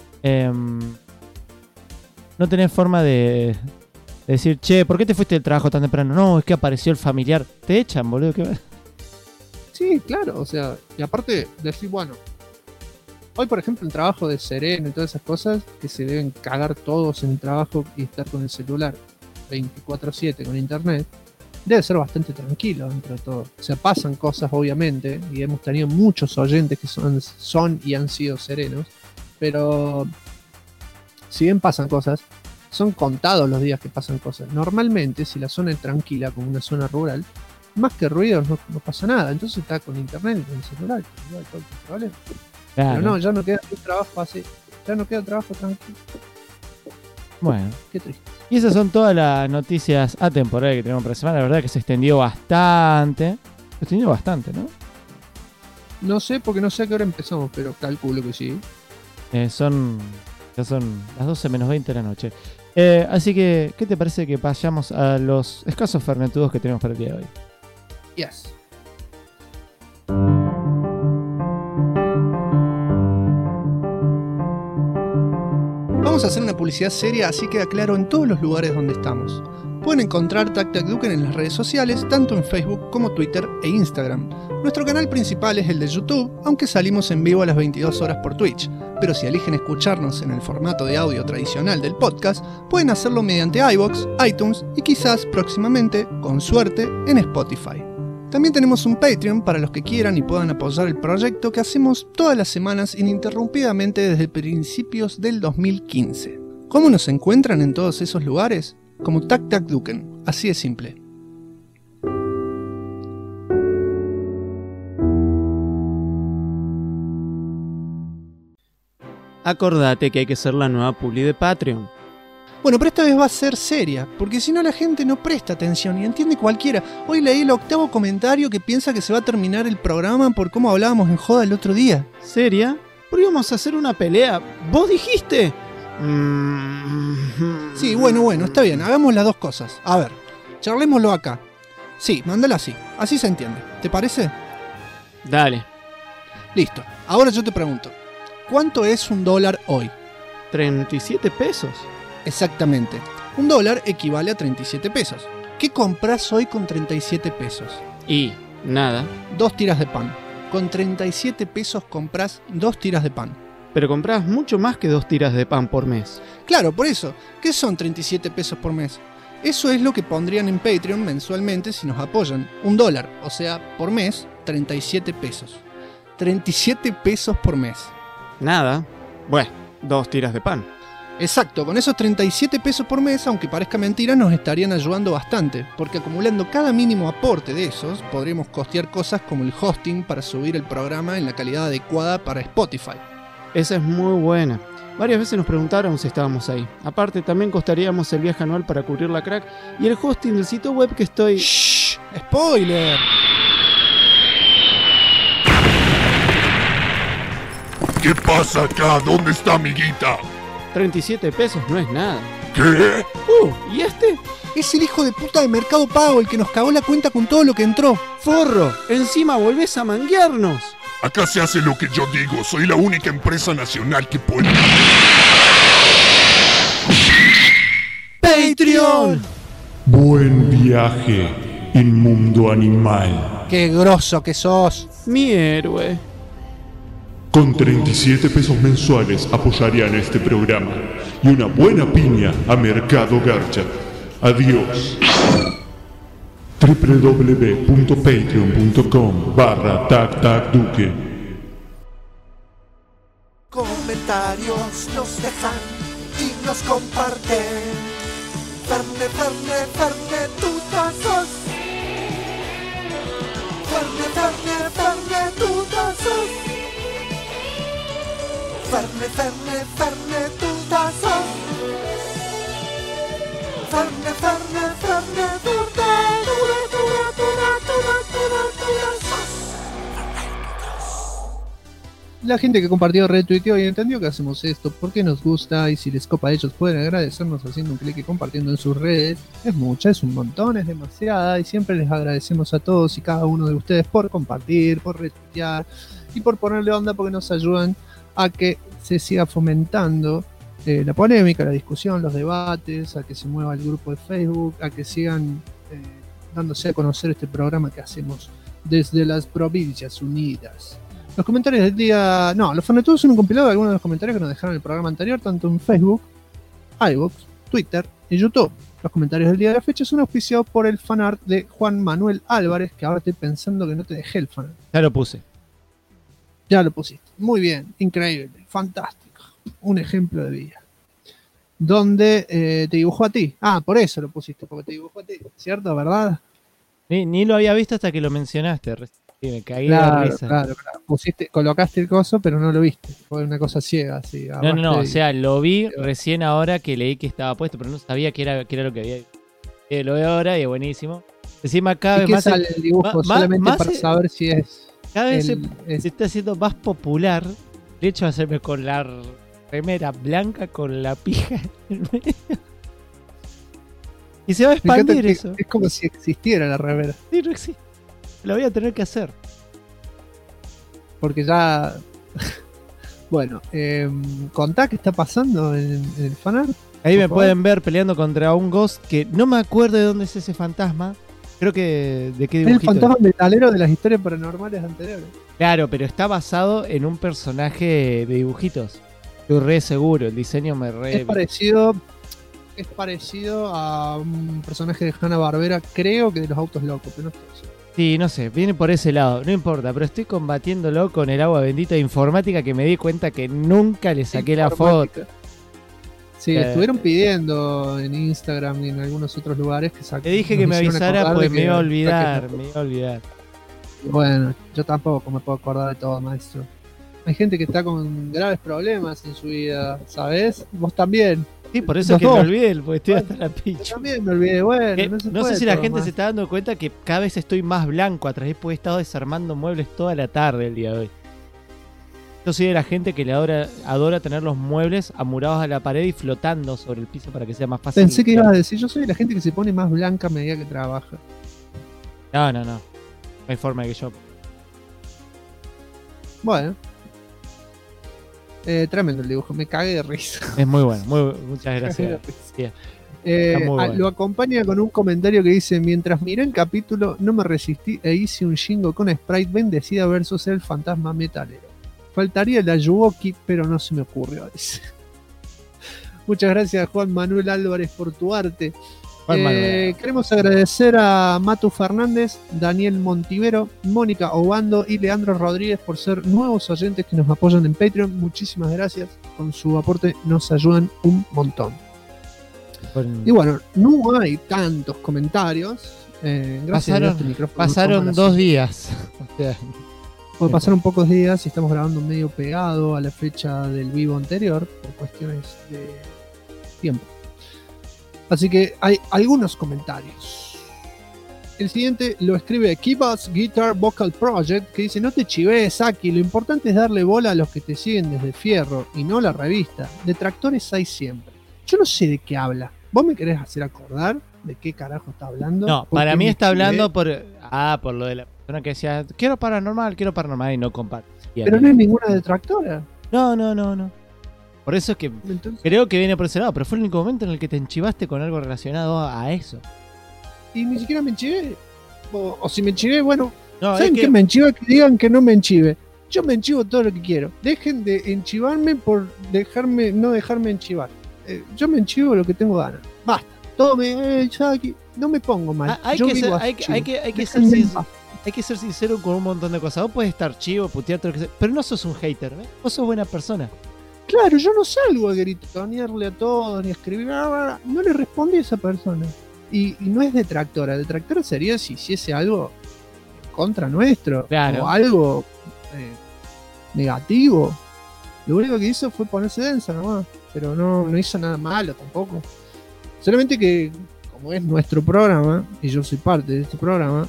no tenés forma de decir, che, ¿por qué te fuiste del trabajo tan temprano? No, es que apareció el familiar. Te echan, boludo. Sí, claro, o sea, y aparte decir, bueno, hoy por ejemplo el trabajo de sereno y todas esas cosas que se deben cagar todos en el trabajo y estar con el celular 24/7 con internet, debe ser bastante tranquilo dentro de todo. O sea, pasan cosas obviamente y hemos tenido muchos oyentes que son y han sido serenos, pero si bien pasan cosas, son contados los días que pasan cosas. Normalmente, si la zona es tranquila, como una zona rural, más que ruidos no pasa nada. Entonces está con internet y con el celular, no hay todo el problema. Claro. Pero no, ya no queda trabajo así, ya no queda trabajo tranquilo. Bueno. Qué triste. Y esas son todas las noticias atemporales que tenemos para la semana. La verdad que se extendió bastante. Se extendió bastante, ¿no? No sé, porque no sé a qué hora empezamos, pero calculo que sí. Ya son las 12 menos 20 de la noche. Así que, ¿qué te parece que vayamos a los escasos fernetudos que tenemos para el día de hoy? Yes. Vamos Tratamos de hacer una publicidad seria, así queda claro en todos los lugares donde estamos. Pueden encontrar Tac Tac Duken en las redes sociales, tanto en Facebook como Twitter e Instagram. Nuestro canal principal es el de YouTube, aunque salimos en vivo a las 22 horas por Twitch. Pero si eligen escucharnos en el formato de audio tradicional del podcast, pueden hacerlo mediante iVoox, iTunes y quizás próximamente, con suerte, en Spotify. También tenemos un Patreon para los que quieran y puedan apoyar el proyecto que hacemos todas las semanas ininterrumpidamente desde principios del 2015. ¿Cómo nos encuentran en todos esos lugares? Como Tac Tac Duken, así de simple. Acordate que hay que ser la nueva publi de Patreon. Bueno, pero esta vez va a ser seria, porque si no la gente no presta atención y entiende cualquiera. Hoy leí el 8º comentario que piensa que se va a terminar el programa por cómo hablábamos en joda el otro día. ¿Seria? ¿Por qué íbamos a hacer una pelea? ¿Vos dijiste? Sí, bueno, está bien, hagamos las dos cosas. A ver, charlémoslo acá. Sí, mándala así se entiende. ¿Te parece? Dale. Listo, ahora yo te pregunto, ¿cuánto es $1 hoy? 37 pesos. Exactamente, $1 equivale a 37 pesos. ¿Qué compras hoy con 37 pesos? Y nada. 2 tiras de pan. Con 37 pesos compras 2 tiras de pan. Pero compras mucho más que 2 tiras de pan por mes. Claro, por eso. ¿Qué son 37 pesos por mes? Eso es lo que pondrían en Patreon mensualmente si nos apoyan. $1, o sea, por mes, 37 pesos. 37 pesos por mes. Nada. Bueno, 2 tiras de pan. Exacto, con esos 37 pesos por mes, aunque parezca mentira, nos estarían ayudando bastante, porque acumulando cada mínimo aporte de esos, podríamos costear cosas como el hosting para subir el programa en la calidad adecuada para Spotify. Esa es muy buena. Varias veces nos preguntaron si estábamos ahí. Aparte, también costaríamos el viaje anual para cubrir la crack y el hosting del sitio web que estoy... ¡Shh! ¡Spoiler! ¿Qué pasa acá? ¿Dónde está amiguita? 37 pesos no es nada. ¿Qué? ¿Y este? Es el hijo de puta de Mercado Pago, el que nos cagó la cuenta con todo lo que entró. ¡Forro! ¡Encima volvés a manguearnos! Acá se hace lo que yo digo. Soy la única empresa nacional que puede... ¡Patreon! Buen viaje, inmundo animal. ¡Qué grosso que sos! Mi héroe. Con 37 pesos mensuales apoyarían este programa y una buena piña a Mercado Garcha. Adiós. www.patreon.com/tactacduque. Comentarios nos dejan y nos comparten. Ferne, tutazos. Ferne, tutazos. Ferne, tutazos. Ferne, La gente que compartió, retuiteó y entendió que hacemos esto porque nos gusta, y si les copa a ellos pueden agradecernos haciendo un clic y compartiendo en sus redes. Es mucha, es un montón, es demasiada, y siempre les agradecemos a todos y cada uno de ustedes por compartir, por retuitear y por ponerle onda, porque nos ayudan a que se siga fomentando la polémica, la discusión, los debates, a que se mueva el grupo de Facebook, a que sigan dándose a conocer este programa que hacemos desde las Provincias Unidas. Los comentarios del día... No, los Fernetudos son un compilado de algunos de los comentarios que nos dejaron en el programa anterior, tanto en Facebook, iVoox, Twitter y YouTube. Los comentarios del día de la fecha son auspiciados por el fanart de Juan Manuel Álvarez, que ahora estoy pensando que no te dejé el fanart. Ya lo puse. Ya lo pusiste. Muy bien, increíble, fantástico. Un ejemplo de vida. Donde te dibujó a ti. Ah, por eso lo pusiste, porque te dibujó a ti, ¿cierto? ¿Verdad? Ni lo había visto hasta que lo mencionaste. Me caí claro, de risa. Claro. Colocaste el coso, pero no lo viste. Fue una cosa ciega, así. No, o sea, lo vi recién ahora que leí que estaba puesto, pero no sabía que era lo que había. Lo veo ahora y es buenísimo. Encima cada vez más sale el dibujo solamente para saber si es... Cada vez se está haciendo más popular el hecho de hacerme con la remera blanca con la pija en medio. Y se va a expandir eso. Es como si existiera la remera. Sí, no existe. Lo voy a tener que hacer. Porque ya Bueno, contá qué está pasando en el fanart. Ahí me pueden ver peleando contra un Ghost que no me acuerdo de dónde es ese fantasma. Creo que de qué Es dibujito. el fantasma metalero de las historias paranormales anteriores. Claro, pero está basado en un personaje de dibujitos. Estoy re seguro, el diseño me re... Es parecido a un personaje de Hanna-Barbera, creo que de los autos locos, pero no estoy seguro. Sí, no sé, viene por ese lado, no importa, pero estoy combatiéndolo con el agua bendita de informática que me di cuenta que nunca le saqué la foto. Sí, estuvieron pidiendo en Instagram y en algunos otros lugares que Te dije que me avisara porque me iba a olvidar, Bueno, yo tampoco me puedo acordar de todo, maestro. Hay gente que está con graves problemas en su vida, ¿sabes? Vos también. Sí, por eso es que me olvidé, porque estoy hasta la pincha. Yo también me olvidé, bueno. No sé si la gente se está dando cuenta que cada vez estoy más blanco atrás, porque he estado desarmando muebles toda la tarde el día de hoy. Yo soy de la gente que le adora tener los muebles amurados a la pared y flotando sobre el piso para que sea más fácil. Pensé que ibas a decir, yo soy de la gente que se pone más blanca a medida que trabaja. No. No hay forma de que yo... Bueno. Tremendo el dibujo, me cagué de risa. Es muy bueno, muchas gracias. Bueno. Lo acompaña con un comentario que dice: mientras miré el capítulo, no me resistí e hice un jingo con Sprite bendecida versus el fantasma metalero. Faltaría la Yuwoki, pero no se me ocurrió, dice. Muchas gracias, Juan Manuel Álvarez, por tu arte. Queremos agradecer a Matu Fernández, Daniel Montivero, Mónica Obando y Leandro Rodríguez por ser nuevos oyentes que nos apoyan en Patreon. Muchísimas gracias. Con su aporte nos ayudan un montón. Y bueno, no hay tantos comentarios. Gracias a este micrófono. Pasaron 2 días. Pasaron pocos días y estamos grabando medio pegado a la fecha del vivo anterior por cuestiones de tiempo. Así que hay algunos comentarios. El siguiente lo escribe Kibas Guitar Vocal Project, que dice: no te chives, Aki, lo importante es darle bola a los que te siguen desde Fierro y no la revista. Detractores hay siempre. Yo no sé de qué habla. ¿Vos me querés hacer acordar de qué carajo está hablando? No, para mí está hablando por lo de la persona que decía quiero paranormal y no comparte. Pero no es ninguna detractora. No. Por eso es que creo que viene por ese lado, pero fue el único momento en el que te enchivaste con algo relacionado a eso. Y ni siquiera me enchivé. O si me enchivé, bueno, no, ¿saben qué me enchiva? Que digan que no me enchive. Yo me enchivo todo lo que quiero. Dejen de enchivarme por no dejarme enchivar. Yo me enchivo lo que tengo ganas. Basta. Tome, no me pongo mal. Hay que ser sincero con un montón de cosas. Vos podés estar chivo, putearte, lo que sea, pero no sos un hater, ¿ves? Vos sos buena persona. Claro, yo no salgo a gritonearle a todos, ni a escribir, no le respondí a esa persona. Y no es detractora. Detractora sería si hiciese algo contra nuestro, claro, o algo negativo. Lo único que hizo fue ponerse densa nomás, pero no hizo nada malo tampoco. Solamente que, como es nuestro programa, y yo soy parte de este programa,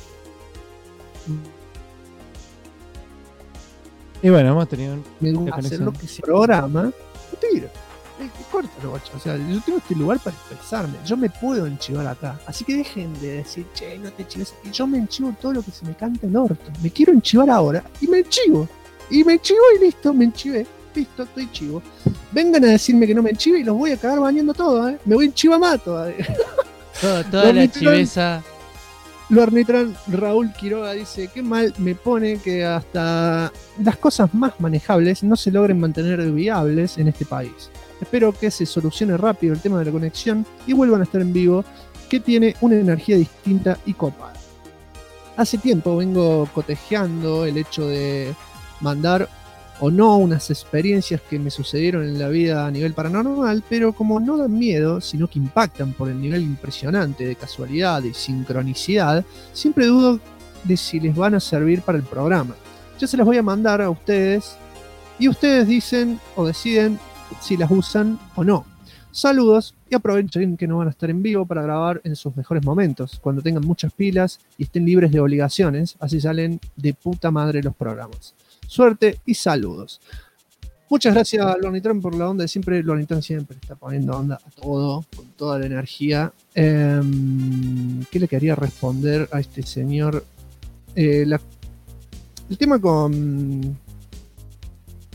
y bueno, hemos tenido me gusta hacer lo que se programa, tiro. Córtalo, guacho. O sea, yo tengo este lugar para expresarme. Yo me puedo enchivar acá. Así que dejen de decir, che, no te chives. Y yo me enchivo todo lo que se me canta el orto. Me quiero enchivar ahora y me enchivo. Y me enchivo y listo, me enchivé. Listo, estoy chivo. Vengan a decirme que no me enchive y los voy a cagar bañando todo, ¿eh? Me voy en chivamato. Toda la chiveza. Lo arbitran Raúl Quiroga dice: qué mal me pone que hasta las cosas más manejables no se logren mantener viables en este país. Espero que se solucione rápido el tema de la conexión y vuelvan a estar en vivo, que tiene una energía distinta y copada. Hace tiempo vengo cotejeando el hecho de mandar o no unas experiencias que me sucedieron en la vida a nivel paranormal, pero como no dan miedo, sino que impactan por el nivel impresionante de casualidad y sincronicidad, siempre dudo de si les van a servir para el programa. Yo se las voy a mandar a ustedes y ustedes dicen o deciden si las usan o no. Saludos y aprovechen que no van a estar en vivo para grabar en sus mejores momentos, cuando tengan muchas pilas y estén libres de obligaciones, así salen de puta madre los programas. Suerte y saludos. Muchas gracias a Lornitron por la onda de siempre. Lornitron siempre está poniendo onda a todo, con toda la energía. ¿Qué le quería responder a este señor? El tema con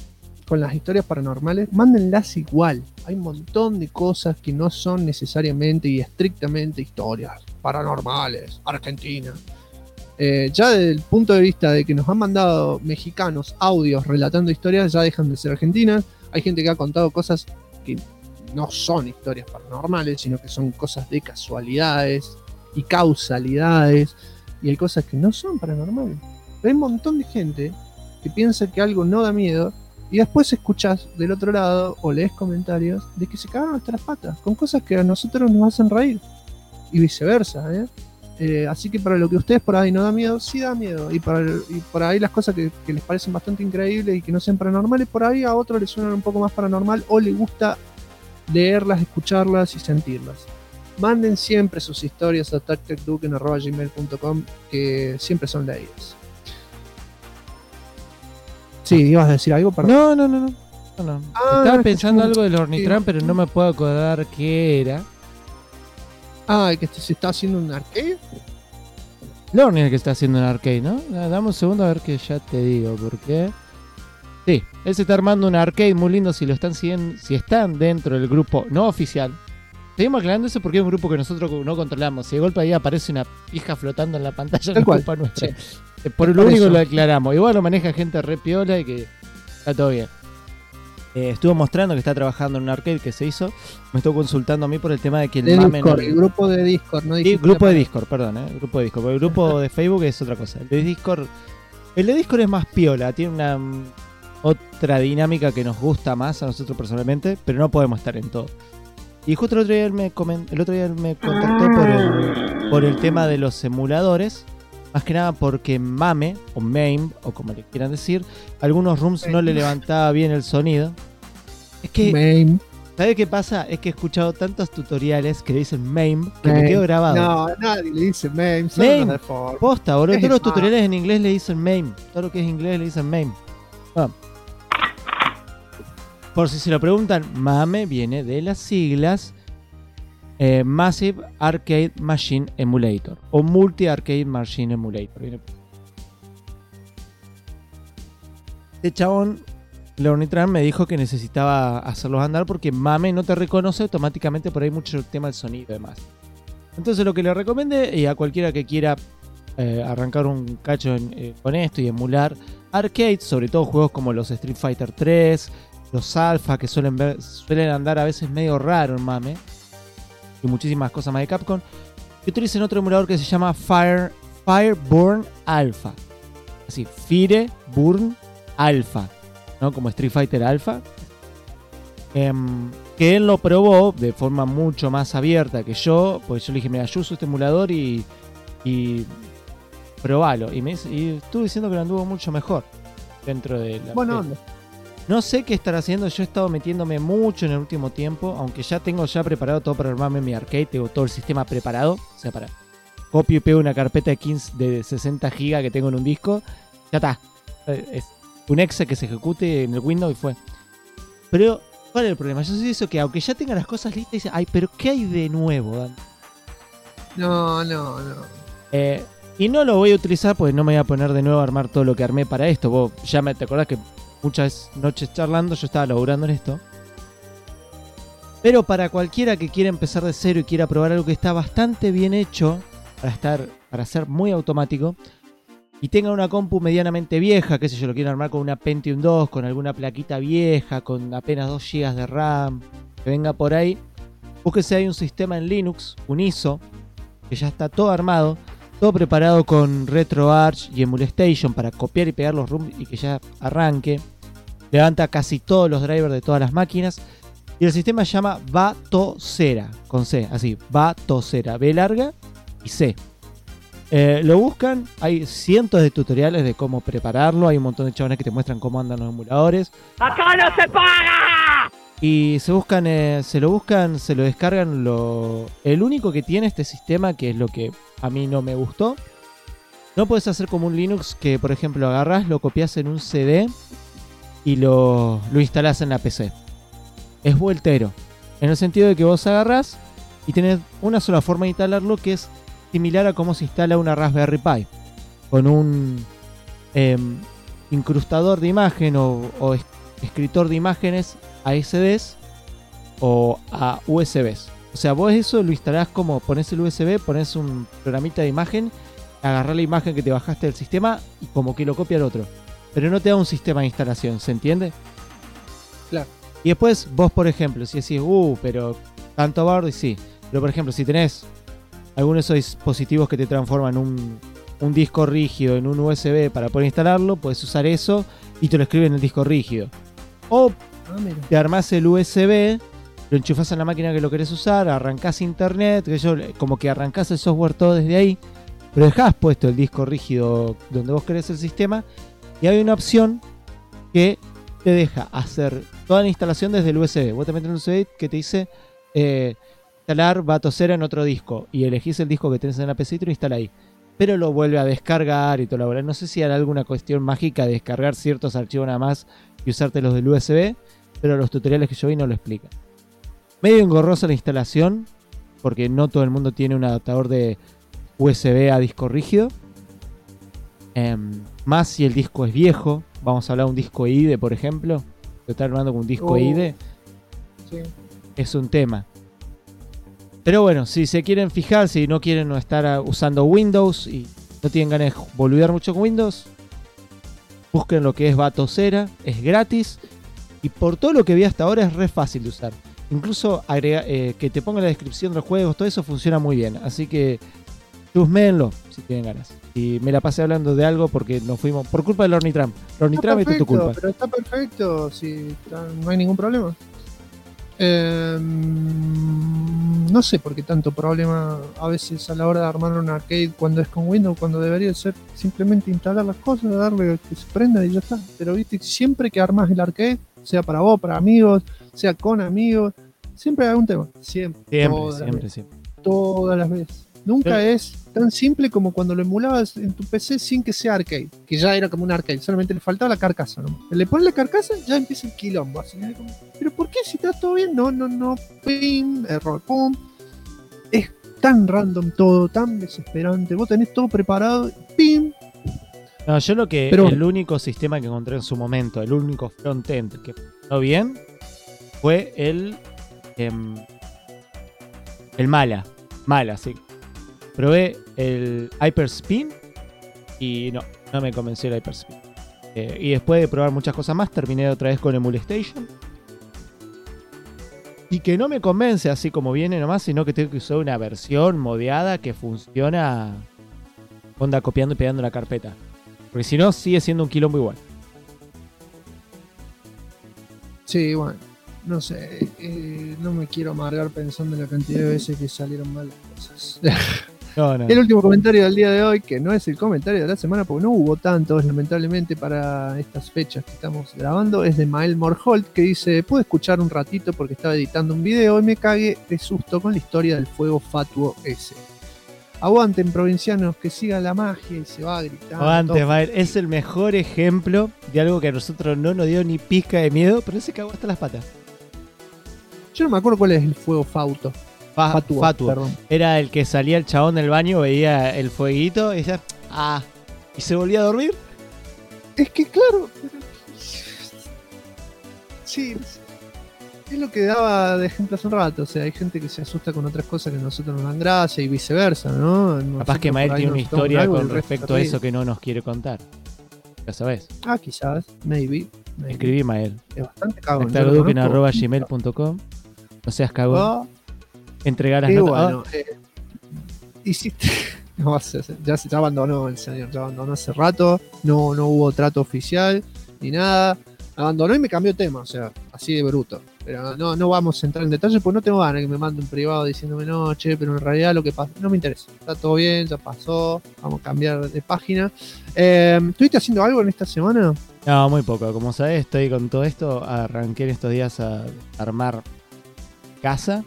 con las historias paranormales, mándenlas igual. Hay un montón de cosas que no son necesariamente y estrictamente historias paranormales, Argentina. Ya desde el punto de vista de que nos han mandado mexicanos audios relatando historias, ya dejan de ser argentinas. Hay gente que ha contado cosas que no son historias paranormales, sino que son cosas de casualidades y causalidades, y hay cosas que no son paranormales. Pero hay un montón de gente que piensa que algo no da miedo, y después escuchás del otro lado o lees comentarios de que se cagaron hasta las patas con cosas que a nosotros nos hacen reír, y viceversa, así que para lo que a ustedes por ahí no da miedo, sí da miedo, y por ahí las cosas que les parecen bastante increíbles y que no sean paranormales, por ahí a otros les suenan un poco más paranormal o les gusta leerlas, escucharlas y sentirlas. Manden siempre sus historias a tactecduken@gmail.com, que siempre son leídas. Sí, ibas a decir algo, perdón. No. Estaba pensando algo del Ornitran, pero no me puedo acordar qué era. Que se está haciendo un arcade. Lorne es el que está haciendo un arcade, ¿no? Dame un segundo a ver que ya te digo por qué. Sí, él se está armando un arcade muy lindo. Si lo están siguiendo, si están dentro del grupo no oficial. Seguimos aclarando eso porque es un grupo que nosotros no controlamos. Si de golpe ahí aparece una pija flotando en la pantalla, no es culpa nuestra. Sí. Por lo único lo aclaramos. Igual lo maneja gente re piola y que está todo bien. Estuvo mostrando que está trabajando en un arcade que se hizo. Me estuvo consultando a mí por el tema de que el mame Discord, el grupo de Discord, ¿no? Sí, grupo de Discord, perdón, grupo de Discord. Porque el grupo de Facebook es otra cosa. El de Discord es más piola, tiene una otra dinámica que nos gusta más a nosotros personalmente, pero no podemos estar en todo. Y justo el otro día él me contactó por el tema de los emuladores. Más que nada porque MAME, o MAME, o como le quieran decir, algunos rooms no le levantaba bien el sonido. Es que, MAME. ¿sabes qué pasa? Es que he escuchado tantos tutoriales que le dicen MAME que me quedo grabado. No, nadie le dice MAME. MAME, posta, boludo. Todos los tutoriales en inglés le dicen MAME. Todo lo que es inglés le dicen MAME. Bueno, por si se lo preguntan, MAME viene de las siglas Massive Arcade Machine Emulator o Multi Arcade Machine Emulator. Este chabón, Lornitran, me dijo que necesitaba hacerlos andar porque MAME no te reconoce automáticamente, por ahí mucho el tema del sonido y demás. Entonces lo que le recomendé, y a cualquiera que quiera arrancar un cacho con esto y emular arcades, sobre todo juegos como los Street Fighter 3, los Alpha, que suelen andar a veces medio raro en MAME, y muchísimas cosas más de Capcom, que utilicen otro emulador que se llama Fireburn Alpha. Así, Fireburn Alpha, ¿no? Como Street Fighter Alpha. Que él lo probó de forma mucho más abierta que yo, pues yo le dije, mira, yo uso este emulador y probalo. Y estuve diciendo que lo anduvo mucho mejor dentro de la... Buena onda. No sé qué estar haciendo, yo he estado metiéndome mucho en el último tiempo, aunque ya tengo preparado todo para armarme mi arcade, tengo todo el sistema preparado, o sea, para copio y pego una carpeta de 60 GB que tengo en un disco, ya está, es un exe que se ejecute en el Windows y fue. Pero, ¿cuál es el problema? Yo sé eso, que aunque ya tenga las cosas listas, dice, ay, pero ¿qué hay de nuevo, Dan? No. Y no lo voy a utilizar porque no me voy a poner de nuevo a armar todo lo que armé para esto. Vos ya te acordás que muchas noches charlando yo estaba laburando en esto. Pero para cualquiera que quiera empezar de cero y quiera probar algo que está bastante bien hecho para ser muy automático y tenga una compu medianamente vieja, que sé yo, lo quiero armar con una Pentium 2, con alguna plaquita vieja, con apenas 2 GB de RAM, que venga por ahí, búsquese ahí un sistema en Linux, un ISO, que ya está todo armado, todo preparado con RetroArch y Emulstation para copiar y pegar los ROMs y que ya arranque. Levanta casi todos los drivers de todas las máquinas. Y el sistema se llama Vatocera, con C, así, Vatocera, B larga y C. Lo buscan, hay cientos de tutoriales de cómo prepararlo, hay un montón de chavales que te muestran cómo andan los emuladores. ¡Acá no se paga! Y se lo descargan. El único que tiene este sistema, que es lo que a mí no me gustó, no puedes hacer como un Linux que, por ejemplo, agarras, lo copias en un CD y lo instalás en la PC. Es vueltero, en el sentido de que vos agarrás y tenés una sola forma de instalarlo, que es similar a cómo se instala una Raspberry Pi, con un incrustador de imagen o escritor de imágenes a SDs o a USBs. O sea, vos eso lo instalás como pones el USB, pones un programita de imagen, agarrás la imagen que te bajaste del sistema y como que lo copia al otro. Pero no te da un sistema de instalación, ¿se entiende? Claro. Y después vos, por ejemplo, si decís, pero tanto bardo y sí. Pero por ejemplo, si tenés alguno de esos dispositivos que te transforman un disco rígido en un USB para poder instalarlo, puedes usar eso y te lo escribe en el disco rígido. O te armás el USB, lo enchufás en la máquina que lo querés usar, arrancás internet, como que arrancás el software todo desde ahí, pero dejás puesto el disco rígido donde vos querés el sistema, y hay una opción que te deja hacer toda la instalación desde el USB. Vos te metes en el USB que te dice instalar Batocera en otro disco, y elegís el disco que tenés en la PC y te lo instala ahí. Pero lo vuelve a descargar y todo lo. No sé si hará alguna cuestión mágica de descargar ciertos archivos nada más y usarte los del USB, pero los tutoriales que yo vi no lo explican. Medio engorrosa la instalación, porque no todo el mundo tiene un adaptador de USB a disco rígido. Más si el disco es viejo. Vamos a hablar de un disco IDE, por ejemplo. Lo está armando con un disco IDE. Sí. Es un tema. Pero bueno, si se quieren fijar, si no quieren estar usando Windows y no tienen ganas de boludear mucho con Windows, busquen lo que es Batocera, es gratis y por todo lo que vi hasta ahora es re fácil de usar. Incluso que te ponga la descripción de los juegos, todo eso funciona muy bien. Así que chusméenlo si tienen ganas. Y me la pasé hablando de algo porque nos fuimos por culpa del Ornitram. Ornitram es tu culpa. Pero está perfecto, no hay ningún problema. No sé por qué tanto problema a veces a la hora de armar un arcade cuando es con Windows, cuando debería ser simplemente instalar las cosas, darle que se prenda y ya está. Pero viste, siempre que armas el arcade, sea para vos, para amigos, sea con amigos, siempre hay algún tema. Siempre. Todas las veces. Nunca es tan simple como cuando lo emulabas en tu PC sin que sea arcade, que ya era como un arcade, solamente le faltaba la carcasa, ¿no? Le pones la carcasa, ya empieza el quilombo. Así, como, pero ¿por qué si está todo bien? No, pim, error, pum. Es tan random todo, tan desesperante. Vos tenés todo preparado, pim. No, yo el único sistema que encontré en su momento, el único frontend que funcionó bien, fue el Mala, sí. Probé el Hyperspin y no me convenció el Hyperspin. Y después de probar muchas cosas más, terminé otra vez con Emulation. Y que no me convence así como viene nomás, sino que tengo que usar una versión modeada que funciona onda copiando y pegando la carpeta. Porque si no, sigue siendo un quilombo igual. Sí, bueno, no sé. No me quiero amargar pensando en la cantidad de veces que salieron mal las cosas. No. El último comentario del día de hoy, que no es el comentario de la semana porque no hubo tantos lamentablemente para estas fechas que estamos grabando, es de Mael Morholt, que dice: pude escuchar un ratito porque estaba editando un video y me cagué de susto con la historia del fuego fatuo ese. Aguanten, provincianos, que siga la magia y se va a gritar. Aguante, Mael, es el mejor ejemplo de algo que a nosotros no nos dio ni pizca de miedo, pero se cagó hasta las patas. Yo no me acuerdo cuál es el fuego fatuo. Fatuo. Era el que salía el chabón del baño, veía el fueguito y decía, y se volvía a dormir. Es que claro, sí, es lo que daba de ejemplo hace un rato. O sea, hay gente que se asusta con otras cosas que a nosotros nos dan gracia y viceversa, ¿no? Capaz que Mael tiene una historia con respecto a eso que no nos quiere contar. Ya sabes. Quizás, maybe. Escribí Mael. Es bastante cagón. @gmail.com. No seas cagón. Entregar las notas. Bueno, hiciste. No, ya abandonó el señor, ya abandonó hace rato. No hubo trato oficial ni nada. Abandonó y me cambió tema, o sea, así de bruto. Pero no vamos a entrar en detalles porque no tengo ganas que me mande un privado diciéndome no, che, pero en realidad lo que pasa no me interesa. Está todo bien, ya pasó. Vamos a cambiar de página. ¿Estuviste haciendo algo en esta semana? No, muy poco. Como sabés, estoy con todo esto. Arranqué en estos días a armar casa.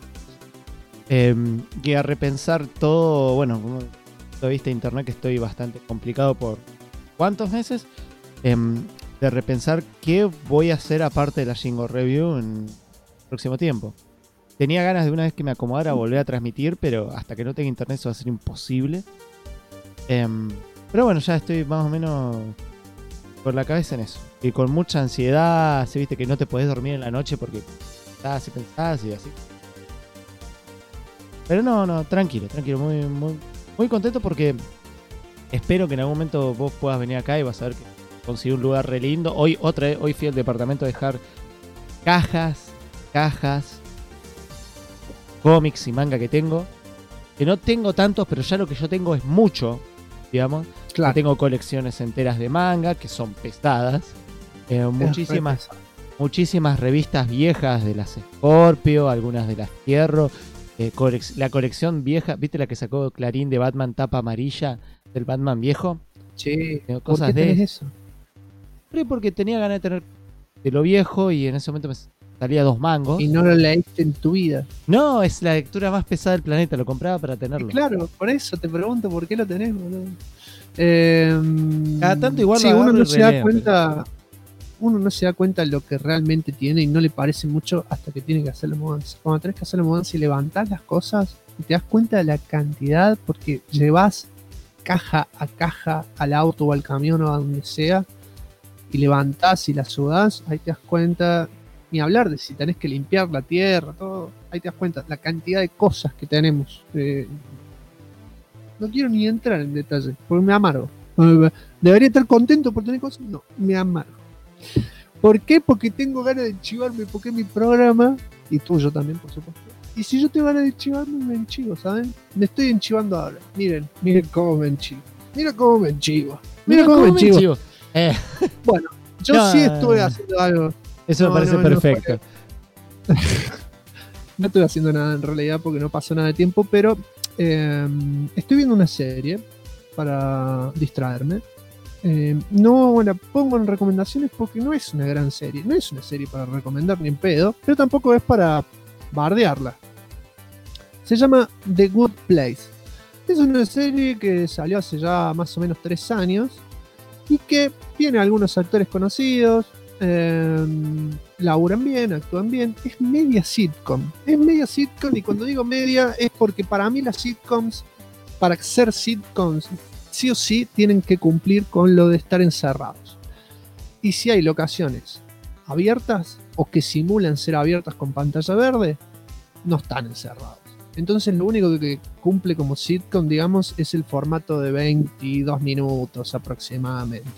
Y a repensar todo. Bueno, como viste internet, que estoy bastante complicado por ¿cuántos meses? De repensar qué voy a hacer aparte de la Jingo Review en el próximo tiempo. Tenía ganas de una vez que me acomodara volver a transmitir, pero hasta que no tenga internet eso va a ser imposible. Pero bueno, ya estoy más o menos con la cabeza en eso. Y con mucha ansiedad, ¿sí? Viste que no te podés dormir en la noche porque pensás y así. Pero no, tranquilo, muy contento porque espero que en algún momento vos puedas venir acá y vas a ver que conseguí un lugar re lindo. Hoy fui al departamento a dejar cajas, cómics y manga que tengo. Que no tengo tantos, pero ya lo que yo tengo es mucho, digamos. Claro. Tengo colecciones enteras de manga que son pesadas. Muchísimas revistas viejas de las Scorpio, algunas de las Fierro. La colección vieja, ¿viste la que sacó Clarín de Batman tapa amarilla? Del Batman viejo. Sí, cosas ¿por qué tenés eso? Porque tenía ganas de tener de lo viejo y en ese momento me salía 2 mangos. Y no lo leíste en tu vida. No, es la lectura más pesada del planeta, lo compraba para tenerlo. Y claro, por eso te pregunto por qué lo tenés, boludo. Cada tanto igual sí, lo uno no agarro y se da releo, cuenta. Uno no se da cuenta de lo que realmente tiene y no le parece mucho hasta que tiene que hacer la mudanza. Cuando tenés que hacer la mudanza y levantás las cosas y te das cuenta de la cantidad, porque llevas caja a caja al auto o al camión o a donde sea y levantás y la sudás, ahí te das cuenta, ni hablar de si tenés que limpiar la tierra, todo, ahí te das cuenta la cantidad de cosas que tenemos. No quiero ni entrar en detalle, porque me amargo. ¿Debería estar contento por tener cosas? No, me amargo. ¿Por qué? Porque tengo ganas de chivarme, porque es mi programa, y tuyo también, por supuesto. Y si yo tengo ganas de chivarme, me enchivo, ¿saben? Me estoy enchivando ahora. Miren cómo me enchivo. Mira cómo me enchivo. Mira cómo me enchivo. Bueno, yo sí estoy haciendo algo. Eso me parece perfecto. No estoy haciendo nada en realidad porque no pasó nada de tiempo, pero estoy viendo una serie para distraerme. No la pongo en recomendaciones porque no es una gran serie. No es una serie para recomendar ni en pedo, pero tampoco es para bardearla. Se llama The Good Place. Es una serie que salió hace ya más o menos 3 años y que tiene algunos actores conocidos, laburan bien, actúan bien. Es media sitcom. Y cuando digo media es porque para mí las sitcoms, para ser sitcoms, sí o sí tienen que cumplir con lo de estar encerrados. Y si hay locaciones abiertas o que simulan ser abiertas con pantalla verde, no están encerrados. Entonces lo único que cumple como sitcom, digamos, es el formato de 22 minutos aproximadamente.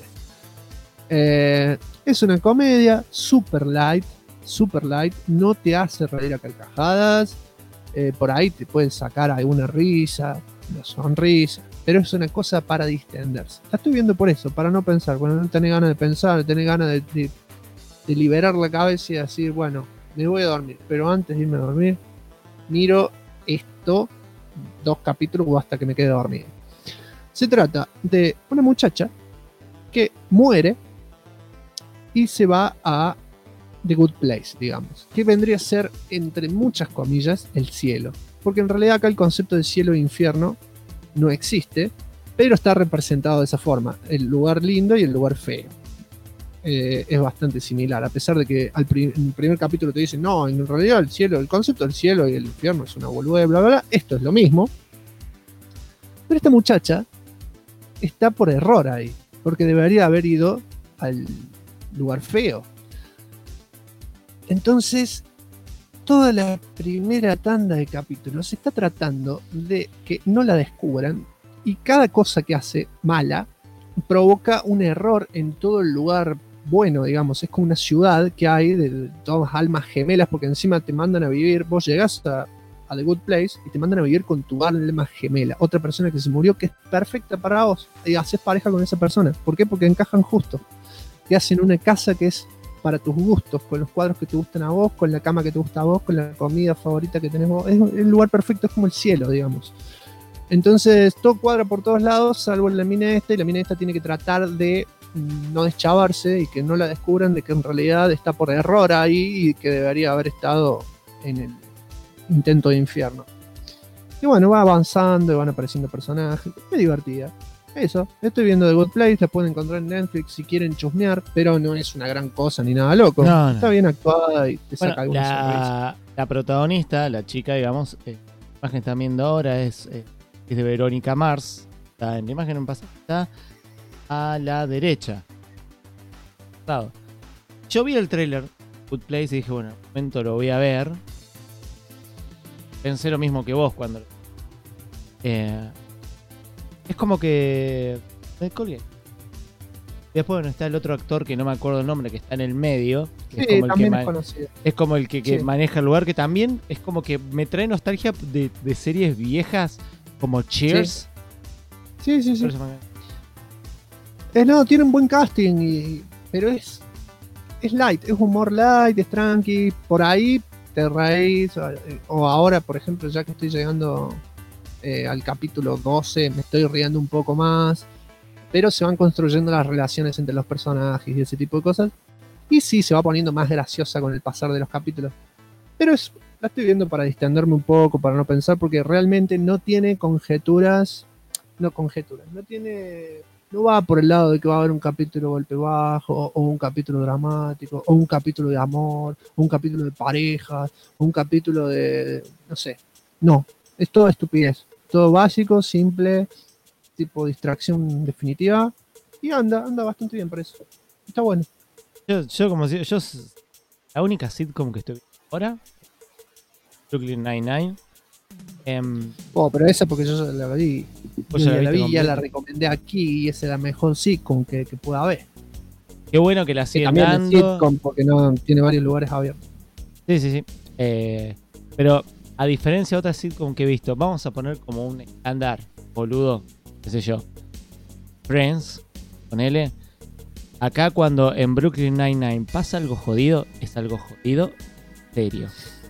Es una comedia super light, no te hace reír a carcajadas, por ahí te pueden sacar alguna risa, una sonrisa, pero es una cosa para distenderse. La estoy viendo por eso, para no pensar. Cuando no tenés ganas de pensar, tenés ganas de liberar la cabeza y decir, bueno, me voy a dormir, pero antes de irme a dormir, miro esto 2 capítulos o hasta que me quede dormido. Se trata de una muchacha que muere y se va a The Good Place, digamos, que vendría a ser, entre muchas comillas, el cielo, porque en realidad acá el concepto de cielo e infierno no existe, pero está representado de esa forma, el lugar lindo y el lugar feo. Es bastante similar, a pesar de que en el primer capítulo te dicen, no, en realidad el cielo, el concepto del cielo y el infierno es una boludez, bla, bla, bla. Esto es lo mismo, pero esta muchacha está por error ahí, porque debería haber ido al lugar feo. Entonces, toda la primera tanda de capítulos se está tratando de que no la descubran, y cada cosa que hace mala provoca un error en todo el lugar bueno, digamos. Es como una ciudad que hay de todas almas gemelas, porque encima te mandan a vivir, vos llegás a The Good Place y te mandan a vivir con tu alma gemela, otra persona que se murió que es perfecta para vos, y haces pareja con esa persona. ¿Por qué? Porque encajan justo. Te hacen una casa que es para tus gustos, con los cuadros que te gustan a vos, con la cama que te gusta a vos, con la comida favorita que tenés vos. Es el lugar perfecto, es como el cielo, digamos. Entonces todo cuadra por todos lados, salvo la mina esta, y la mina esta tiene que tratar de no deschavarse y que no la descubran de que en realidad está por error ahí y que debería haber estado en el intento de infierno. Y bueno, va avanzando y van apareciendo personajes. Es divertida. Eso, estoy viendo The Good Place, la pueden encontrar en Netflix si quieren chusmear, pero no es una gran cosa ni nada loco. No. Está bien actuada y te saca alguna sonrisa. La protagonista, la chica, digamos, la imagen que están viendo ahora es de Verónica Mars. Está en la imagen en pasada, está a la derecha. Yo vi el trailer Good Place y dije, bueno, en un momento lo voy a ver. Pensé lo mismo que vos cuando... es como que... Me colgué. Después, bueno, está el otro actor que no me acuerdo el nombre, que está en el medio. Que Sí, es como también el es conocido. es como el que Sí. maneja el lugar, que también es como que me trae nostalgia de series viejas como Cheers. Sí. Por eso me- No, tiene un buen casting, pero es light, es humor light, es tranqui. Por ahí te reís. O ahora, por ejemplo, ya que estoy llegando al capítulo 12, me estoy riendo un poco más. Pero se van construyendo las relaciones entre los personajes y ese tipo de cosas. Y sí, se va poniendo más graciosa con el pasar de los capítulos. Pero la estoy viendo para distenderme un poco, para no pensar, porque realmente no tiene conjeturas. No va por el lado de que va a haber un capítulo golpe bajo, o un capítulo dramático, o un capítulo de amor, o un capítulo de parejas, o un capítulo de... no sé. No, es todo estupidez. Todo básico, simple, tipo distracción definitiva. Y anda bastante bien por eso. Está bueno. Yo como si... la única sitcom que estoy viendo ahora, Brooklyn Nine-Nine. Pero esa porque yo ya la vi. Vos Yo ya ya la la viste vi, ya la completa. recomendé aquí y esa es la mejor sitcom que pueda haber. Qué bueno que la Que siguen también es dando. sitcom porque no tiene varios lugares abiertos. Sí. Pero a diferencia de otras sitcom que he visto, vamos a poner como un estándar, boludo, qué sé yo. Friends, ponele. Acá cuando en Brooklyn Nine-Nine pasa algo jodido, es algo jodido serio.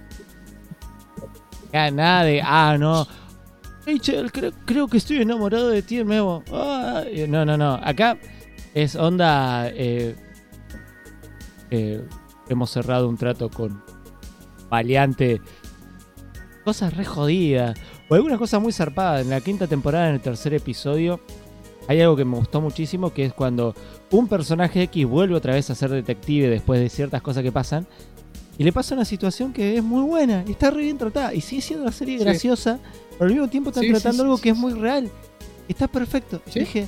Acá nada de, no. Rachel, creo que estoy enamorado de ti de nuevo. No. Acá es onda... hemos cerrado un trato con Valiante. Cosas re jodidas. O algunas cosas muy zarpadas. En la 5ª temporada, en el 3er episodio, hay algo que me gustó muchísimo, que es cuando un personaje X vuelve otra vez a ser detective después de ciertas cosas que pasan, y le pasa una situación que es muy buena, y está re bien tratada, y sigue siendo una serie graciosa, pero al mismo tiempo están tratando algo que es muy real. Está perfecto. Sí. Dije,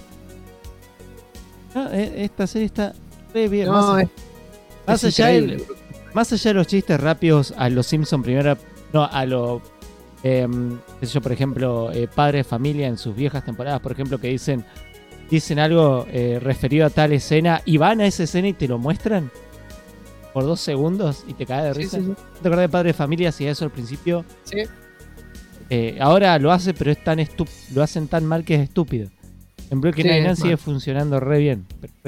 esta serie está re bien. No, Más es allá increíble. más allá de los chistes rápidos a los Simpson primera, no, a lo qué sé yo, por ejemplo, Padre de Familia en sus viejas temporadas, por ejemplo, que dicen algo referido a tal escena y van a esa escena y te lo muestran por 2 segundos y te cae de risa. Sí. ¿No te acordás de Padre de Familia? Hacía eso al principio. Sí. Ahora lo hace, pero es lo hacen tan mal que es estúpido. En Brooklyn Nine-Nine sigue funcionando re bien.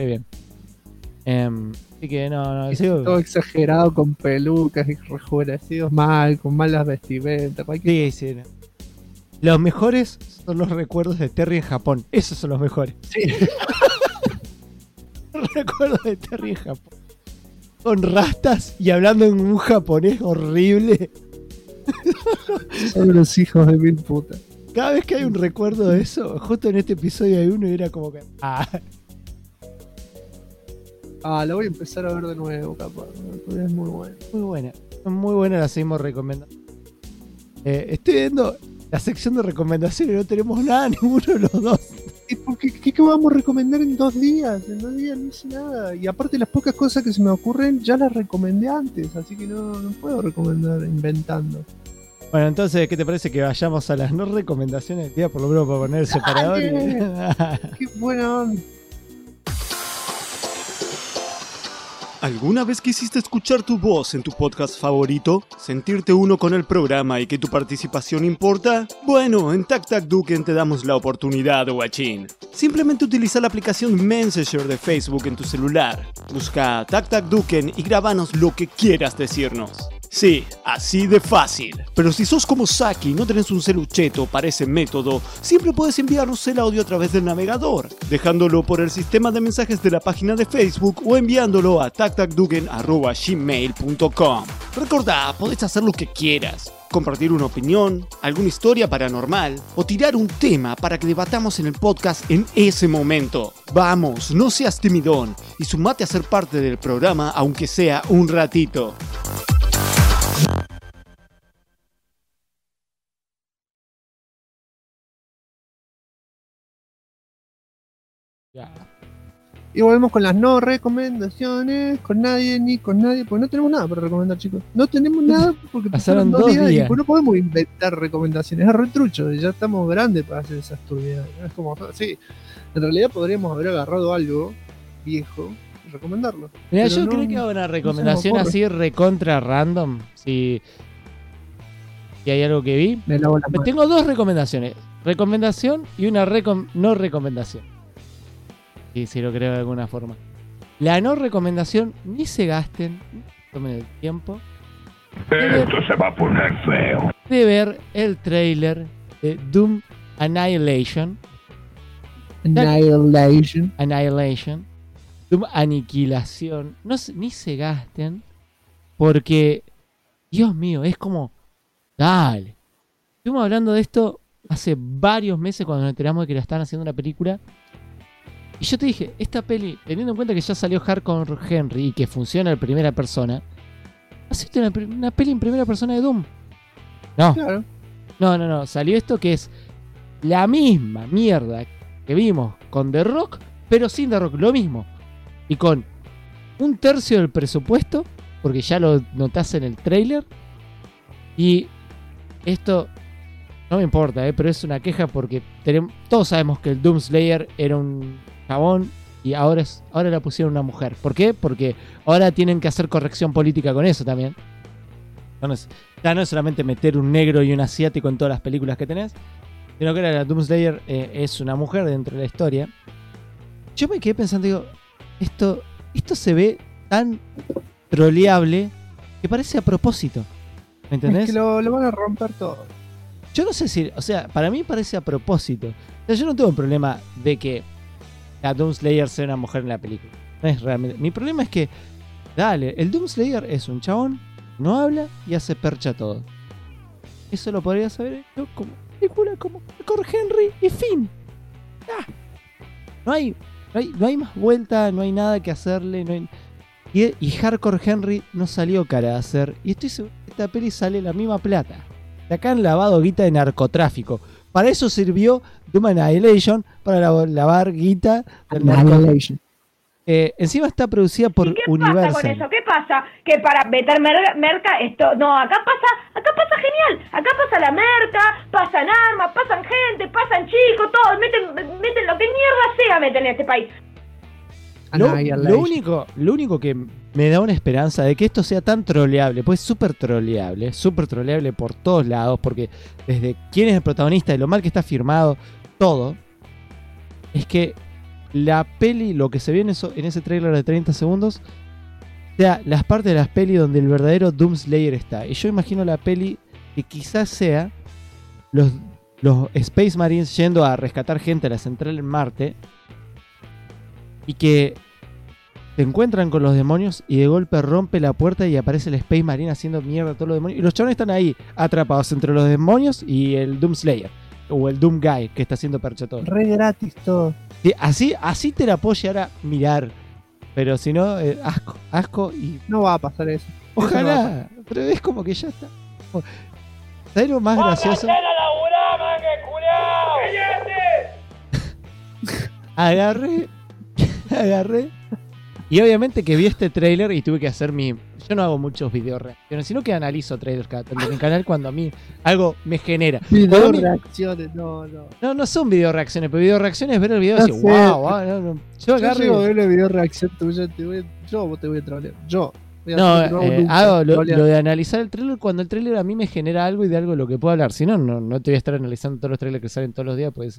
Así que no. Todo exagerado con pelucas y rejuvenecidos mal, con malas vestimentas. Sí. No. Los mejores son los recuerdos de Terry en Japón. Esos son los mejores. Sí. Los recuerdos de Terry en Japón. Con rastas y hablando en un japonés horrible. Son los hijos de mil putas. Cada vez que hay un recuerdo de eso, justo en este episodio hay uno y era como que... La voy a empezar a ver de nuevo, capaz. Es muy buena. Muy buena, la seguimos recomendando. Estoy viendo la sección de recomendaciones y no tenemos nada, ninguno de los dos. ¿Y por qué vamos a recomendar en 2 días? En 2 días no hice nada. Y aparte las pocas cosas que se me ocurren ya las recomendé antes, así que no puedo recomendar inventando. Bueno, entonces, ¿qué te parece que vayamos a las no recomendaciones del día? Por lo menos para poner el separador. ¡Qué buena onda! ¿Alguna vez quisiste escuchar tu voz en tu podcast favorito? ¿Sentirte uno con el programa y que tu participación importa? Bueno, en TacTacDuken te damos la oportunidad, guachín. Simplemente utiliza la aplicación Messenger de Facebook en tu celular. Busca TacTacDuken y grábanos lo que quieras decirnos. Sí, así de fácil. Pero si sos como Saki y no tenés un celucheto para ese método, siempre puedes enviarnos el audio a través del navegador, dejándolo por el sistema de mensajes de la página de Facebook o enviándolo a tactacduken@gmail.com. Recordá, podés hacer lo que quieras. Compartir una opinión, alguna historia paranormal o tirar un tema para que debatamos en el podcast en ese momento. Vamos, no seas timidón y sumate a ser parte del programa aunque sea un ratito. Y volvemos con las no recomendaciones, con nadie ni con nadie, pues no tenemos nada para recomendar, chicos. No tenemos nada porque pasaron 2 días y pues no podemos inventar recomendaciones. Es retrucho, ya estamos grandes para hacer esas turbiedades. Es como, sí, en realidad podríamos haber agarrado algo viejo y recomendarlo. Mira, yo creo que hago una recomendación así recontra random. Si hay algo que vi. Tengo 2 recomendaciones. Recomendación y una no recomendación. Si lo creo de alguna forma. La no recomendación, ni se gasten, ni tomen el tiempo. Esto se va a poner feo. De ver el trailer de Doom Annihilation. Doom Aniquilación. Ni se gasten. Porque, Dios mío, es como... Dale. Estuvimos hablando de esto hace varios meses cuando nos enteramos de que la estaban haciendo una película. Y yo te dije, esta peli, teniendo en cuenta que ya salió Hardcore Henry y que funciona en primera persona, ¿haciste una peli en primera persona de Doom? No. Claro. No. Salió esto que es la misma mierda que vimos con The Rock, pero sin The Rock, lo mismo. Y con 1/3 del presupuesto, porque ya lo notás en el trailer. Y esto no me importa, pero es una queja porque todos sabemos que el Doom Slayer era un chabón y ahora la pusieron una mujer. ¿Por qué? Porque ahora tienen que hacer corrección política con eso también. Ya no es solamente meter un negro y un asiático en todas las películas que tenés, sino que ahora la Doom Slayer es una mujer dentro de la historia. Yo me quedé pensando, digo, esto se ve tan troleable que parece a propósito. ¿Me entendés? Es que lo van a romper todo. Yo no sé si, o sea, para mí parece a propósito. O sea, yo no tengo un problema de que la Doom Slayer sea una mujer en la película. No es realmente. Mi problema es que, dale, el Doom Slayer es un chabón, no habla y hace percha todo. Eso lo podría saber yo como película, como Hardcore Henry y fin. No hay más vuelta, no hay nada que hacerle. Y Hardcore Henry no salió cara de hacer. Y estoy seguro que esta peli sale la misma plata. De acá han lavado guita de narcotráfico. Para eso sirvió Doom Annihilation, para lavar guita del narcotráfico. Encima está producida por Universal. ¿Qué pasa con eso? ¿Qué pasa? Que para meter merca esto... No, acá pasa genial. Acá pasa la merca, pasan armas, pasan gente, pasan chicos, todos meten lo que mierda sea meten en este país. Lo único que me da una esperanza de que esto sea tan troleable, pues súper troleable por todos lados, porque desde quién es el protagonista y lo mal que está firmado, todo, es que la peli, lo que se ve en ese trailer de 30 segundos, sea las partes de las peli donde el verdadero Doom Slayer está. Y yo imagino la peli que quizás sea los Space Marines yendo a rescatar gente a la central en Marte, y que se encuentran con los demonios y de golpe rompe la puerta y aparece el Space Marine haciendo mierda a todos los demonios. Y los chavales están ahí, atrapados entre los demonios y el Doom Slayer. O el Doom Guy, que está haciendo percha todo. Re gratis todo. Sí, así te la puedo llegar a mirar. Pero si no, asco y... No va a pasar eso. Ojalá. Pero es como que ya está. ¿Sabes lo más gracioso? Agarré. Y obviamente que vi este trailer y tuve que hacer yo no hago muchos video reacciones, sino que analizo trailers cada tanto en mi canal cuando a mí algo me genera. Video reacciones, no. No son video reacciones, pero video reacciones es ver el video y decir, wow. Yo agarro. Ver el video reacción tuya, vos te voy a trolear. Hago lo de analizar el trailer cuando el trailer a mí me genera algo y de algo de lo que puedo hablar. Si no, no te voy a estar analizando todos los trailers que salen todos los días, pues.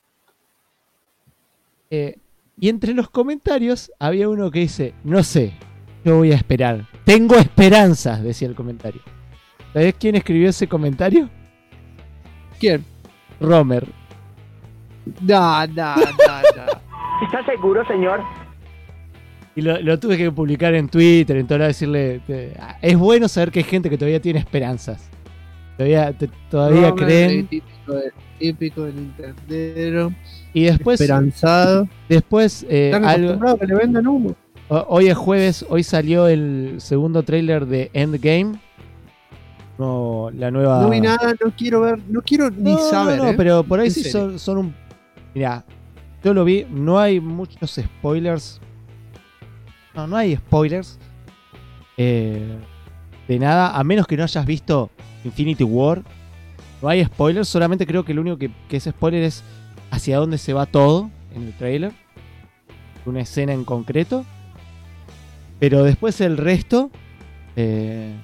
Y entre los comentarios había uno que dice, no sé, yo voy a esperar. Tengo esperanzas, decía el comentario. ¿Sabés quién escribió ese comentario? ¿Quién? Romer. No. ¿Está seguro, señor? Y lo tuve que publicar en Twitter, en todo lado, decirle, es bueno saber que hay gente que todavía tiene esperanzas. Todavía creen. Típico del intendero. Y después, esperanzado. Después, están acostumbrados que le vendan humo. Hoy es jueves, hoy salió el segundo tráiler de Endgame. No, la nueva. No vi nada, no quiero ver, no quiero ni saber. No, pero por ahí sí son un. Mirá, Yo lo vi, no hay muchos spoilers. No hay spoilers de nada, a menos que no hayas visto Infinity War. No hay spoilers, solamente creo que lo único que es spoiler es hacia dónde se va todo en el trailer. Una escena en concreto. Pero después el resto del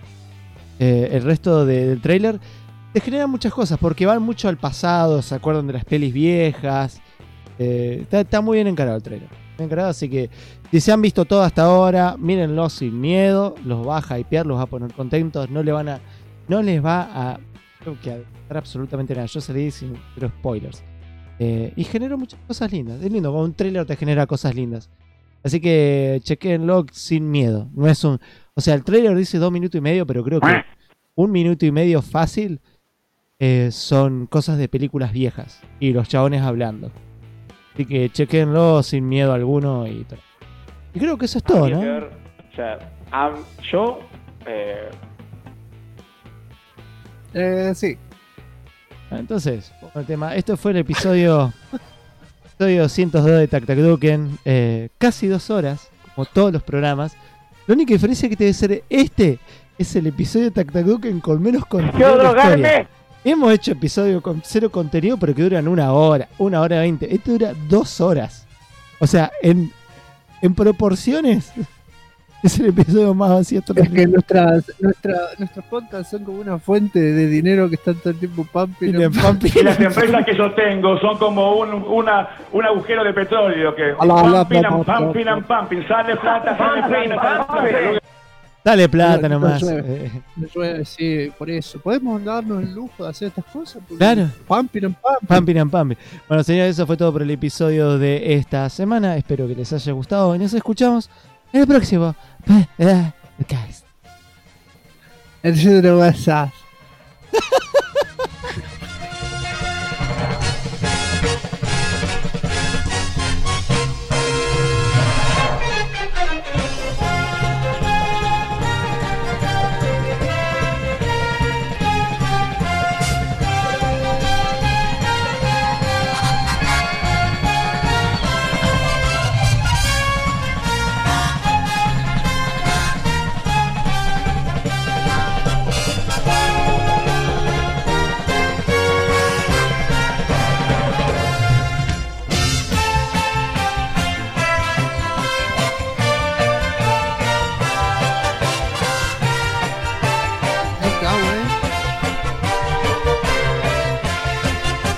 trailer te genera muchas cosas, porque van mucho al pasado, se acuerdan de las pelis viejas. Está muy bien encarado el trailer. Bien encarado, así que si se han visto todo hasta ahora, mírenlo sin miedo, los va a hypear, los va a poner contentos, no les va a creo que a dar absolutamente nada. Yo salí sin spoilers. Y generó muchas cosas lindas. Es lindo, con un trailer te genera cosas lindas. Así que chequenlo sin miedo. No es un. O sea, el trailer dice 2 minutos y medio, pero creo que 1 minuto y medio fácil son cosas de películas viejas. Y los chabones hablando. Así que chequenlo sin miedo alguno y todo. Y creo que eso es todo, ¿no? O sea, yo. Sí. Entonces, por el tema. Esto fue el episodio 202 de Tac Tac Duken. Casi 2 horas, como todos los programas. La única diferencia que debe ser este es el episodio de Tac Tac Duken con menos contenido. ¡Quiero drogarme! Hemos hecho episodios con 0 contenido, pero que duran 1 hora, 1 hora 20. Este dura 2 horas. O sea, en proporciones, es el episodio más vacío. Es que nuestros podcasts son como una fuente de dinero que están todo el tiempo pumping. Y las empresas que yo tengo son como un agujero de petróleo que pumping, sale plata, Dale plata nomás. No llueve, sí, por eso. ¿Podemos darnos el lujo de hacer estas cosas? Porque claro. Pumping and pumping. Pumping and pumping. Bueno, señores, eso fue todo por el episodio de esta semana. Espero que les haya gustado y nos escuchamos en el próximo podcast. El de WhatsApp.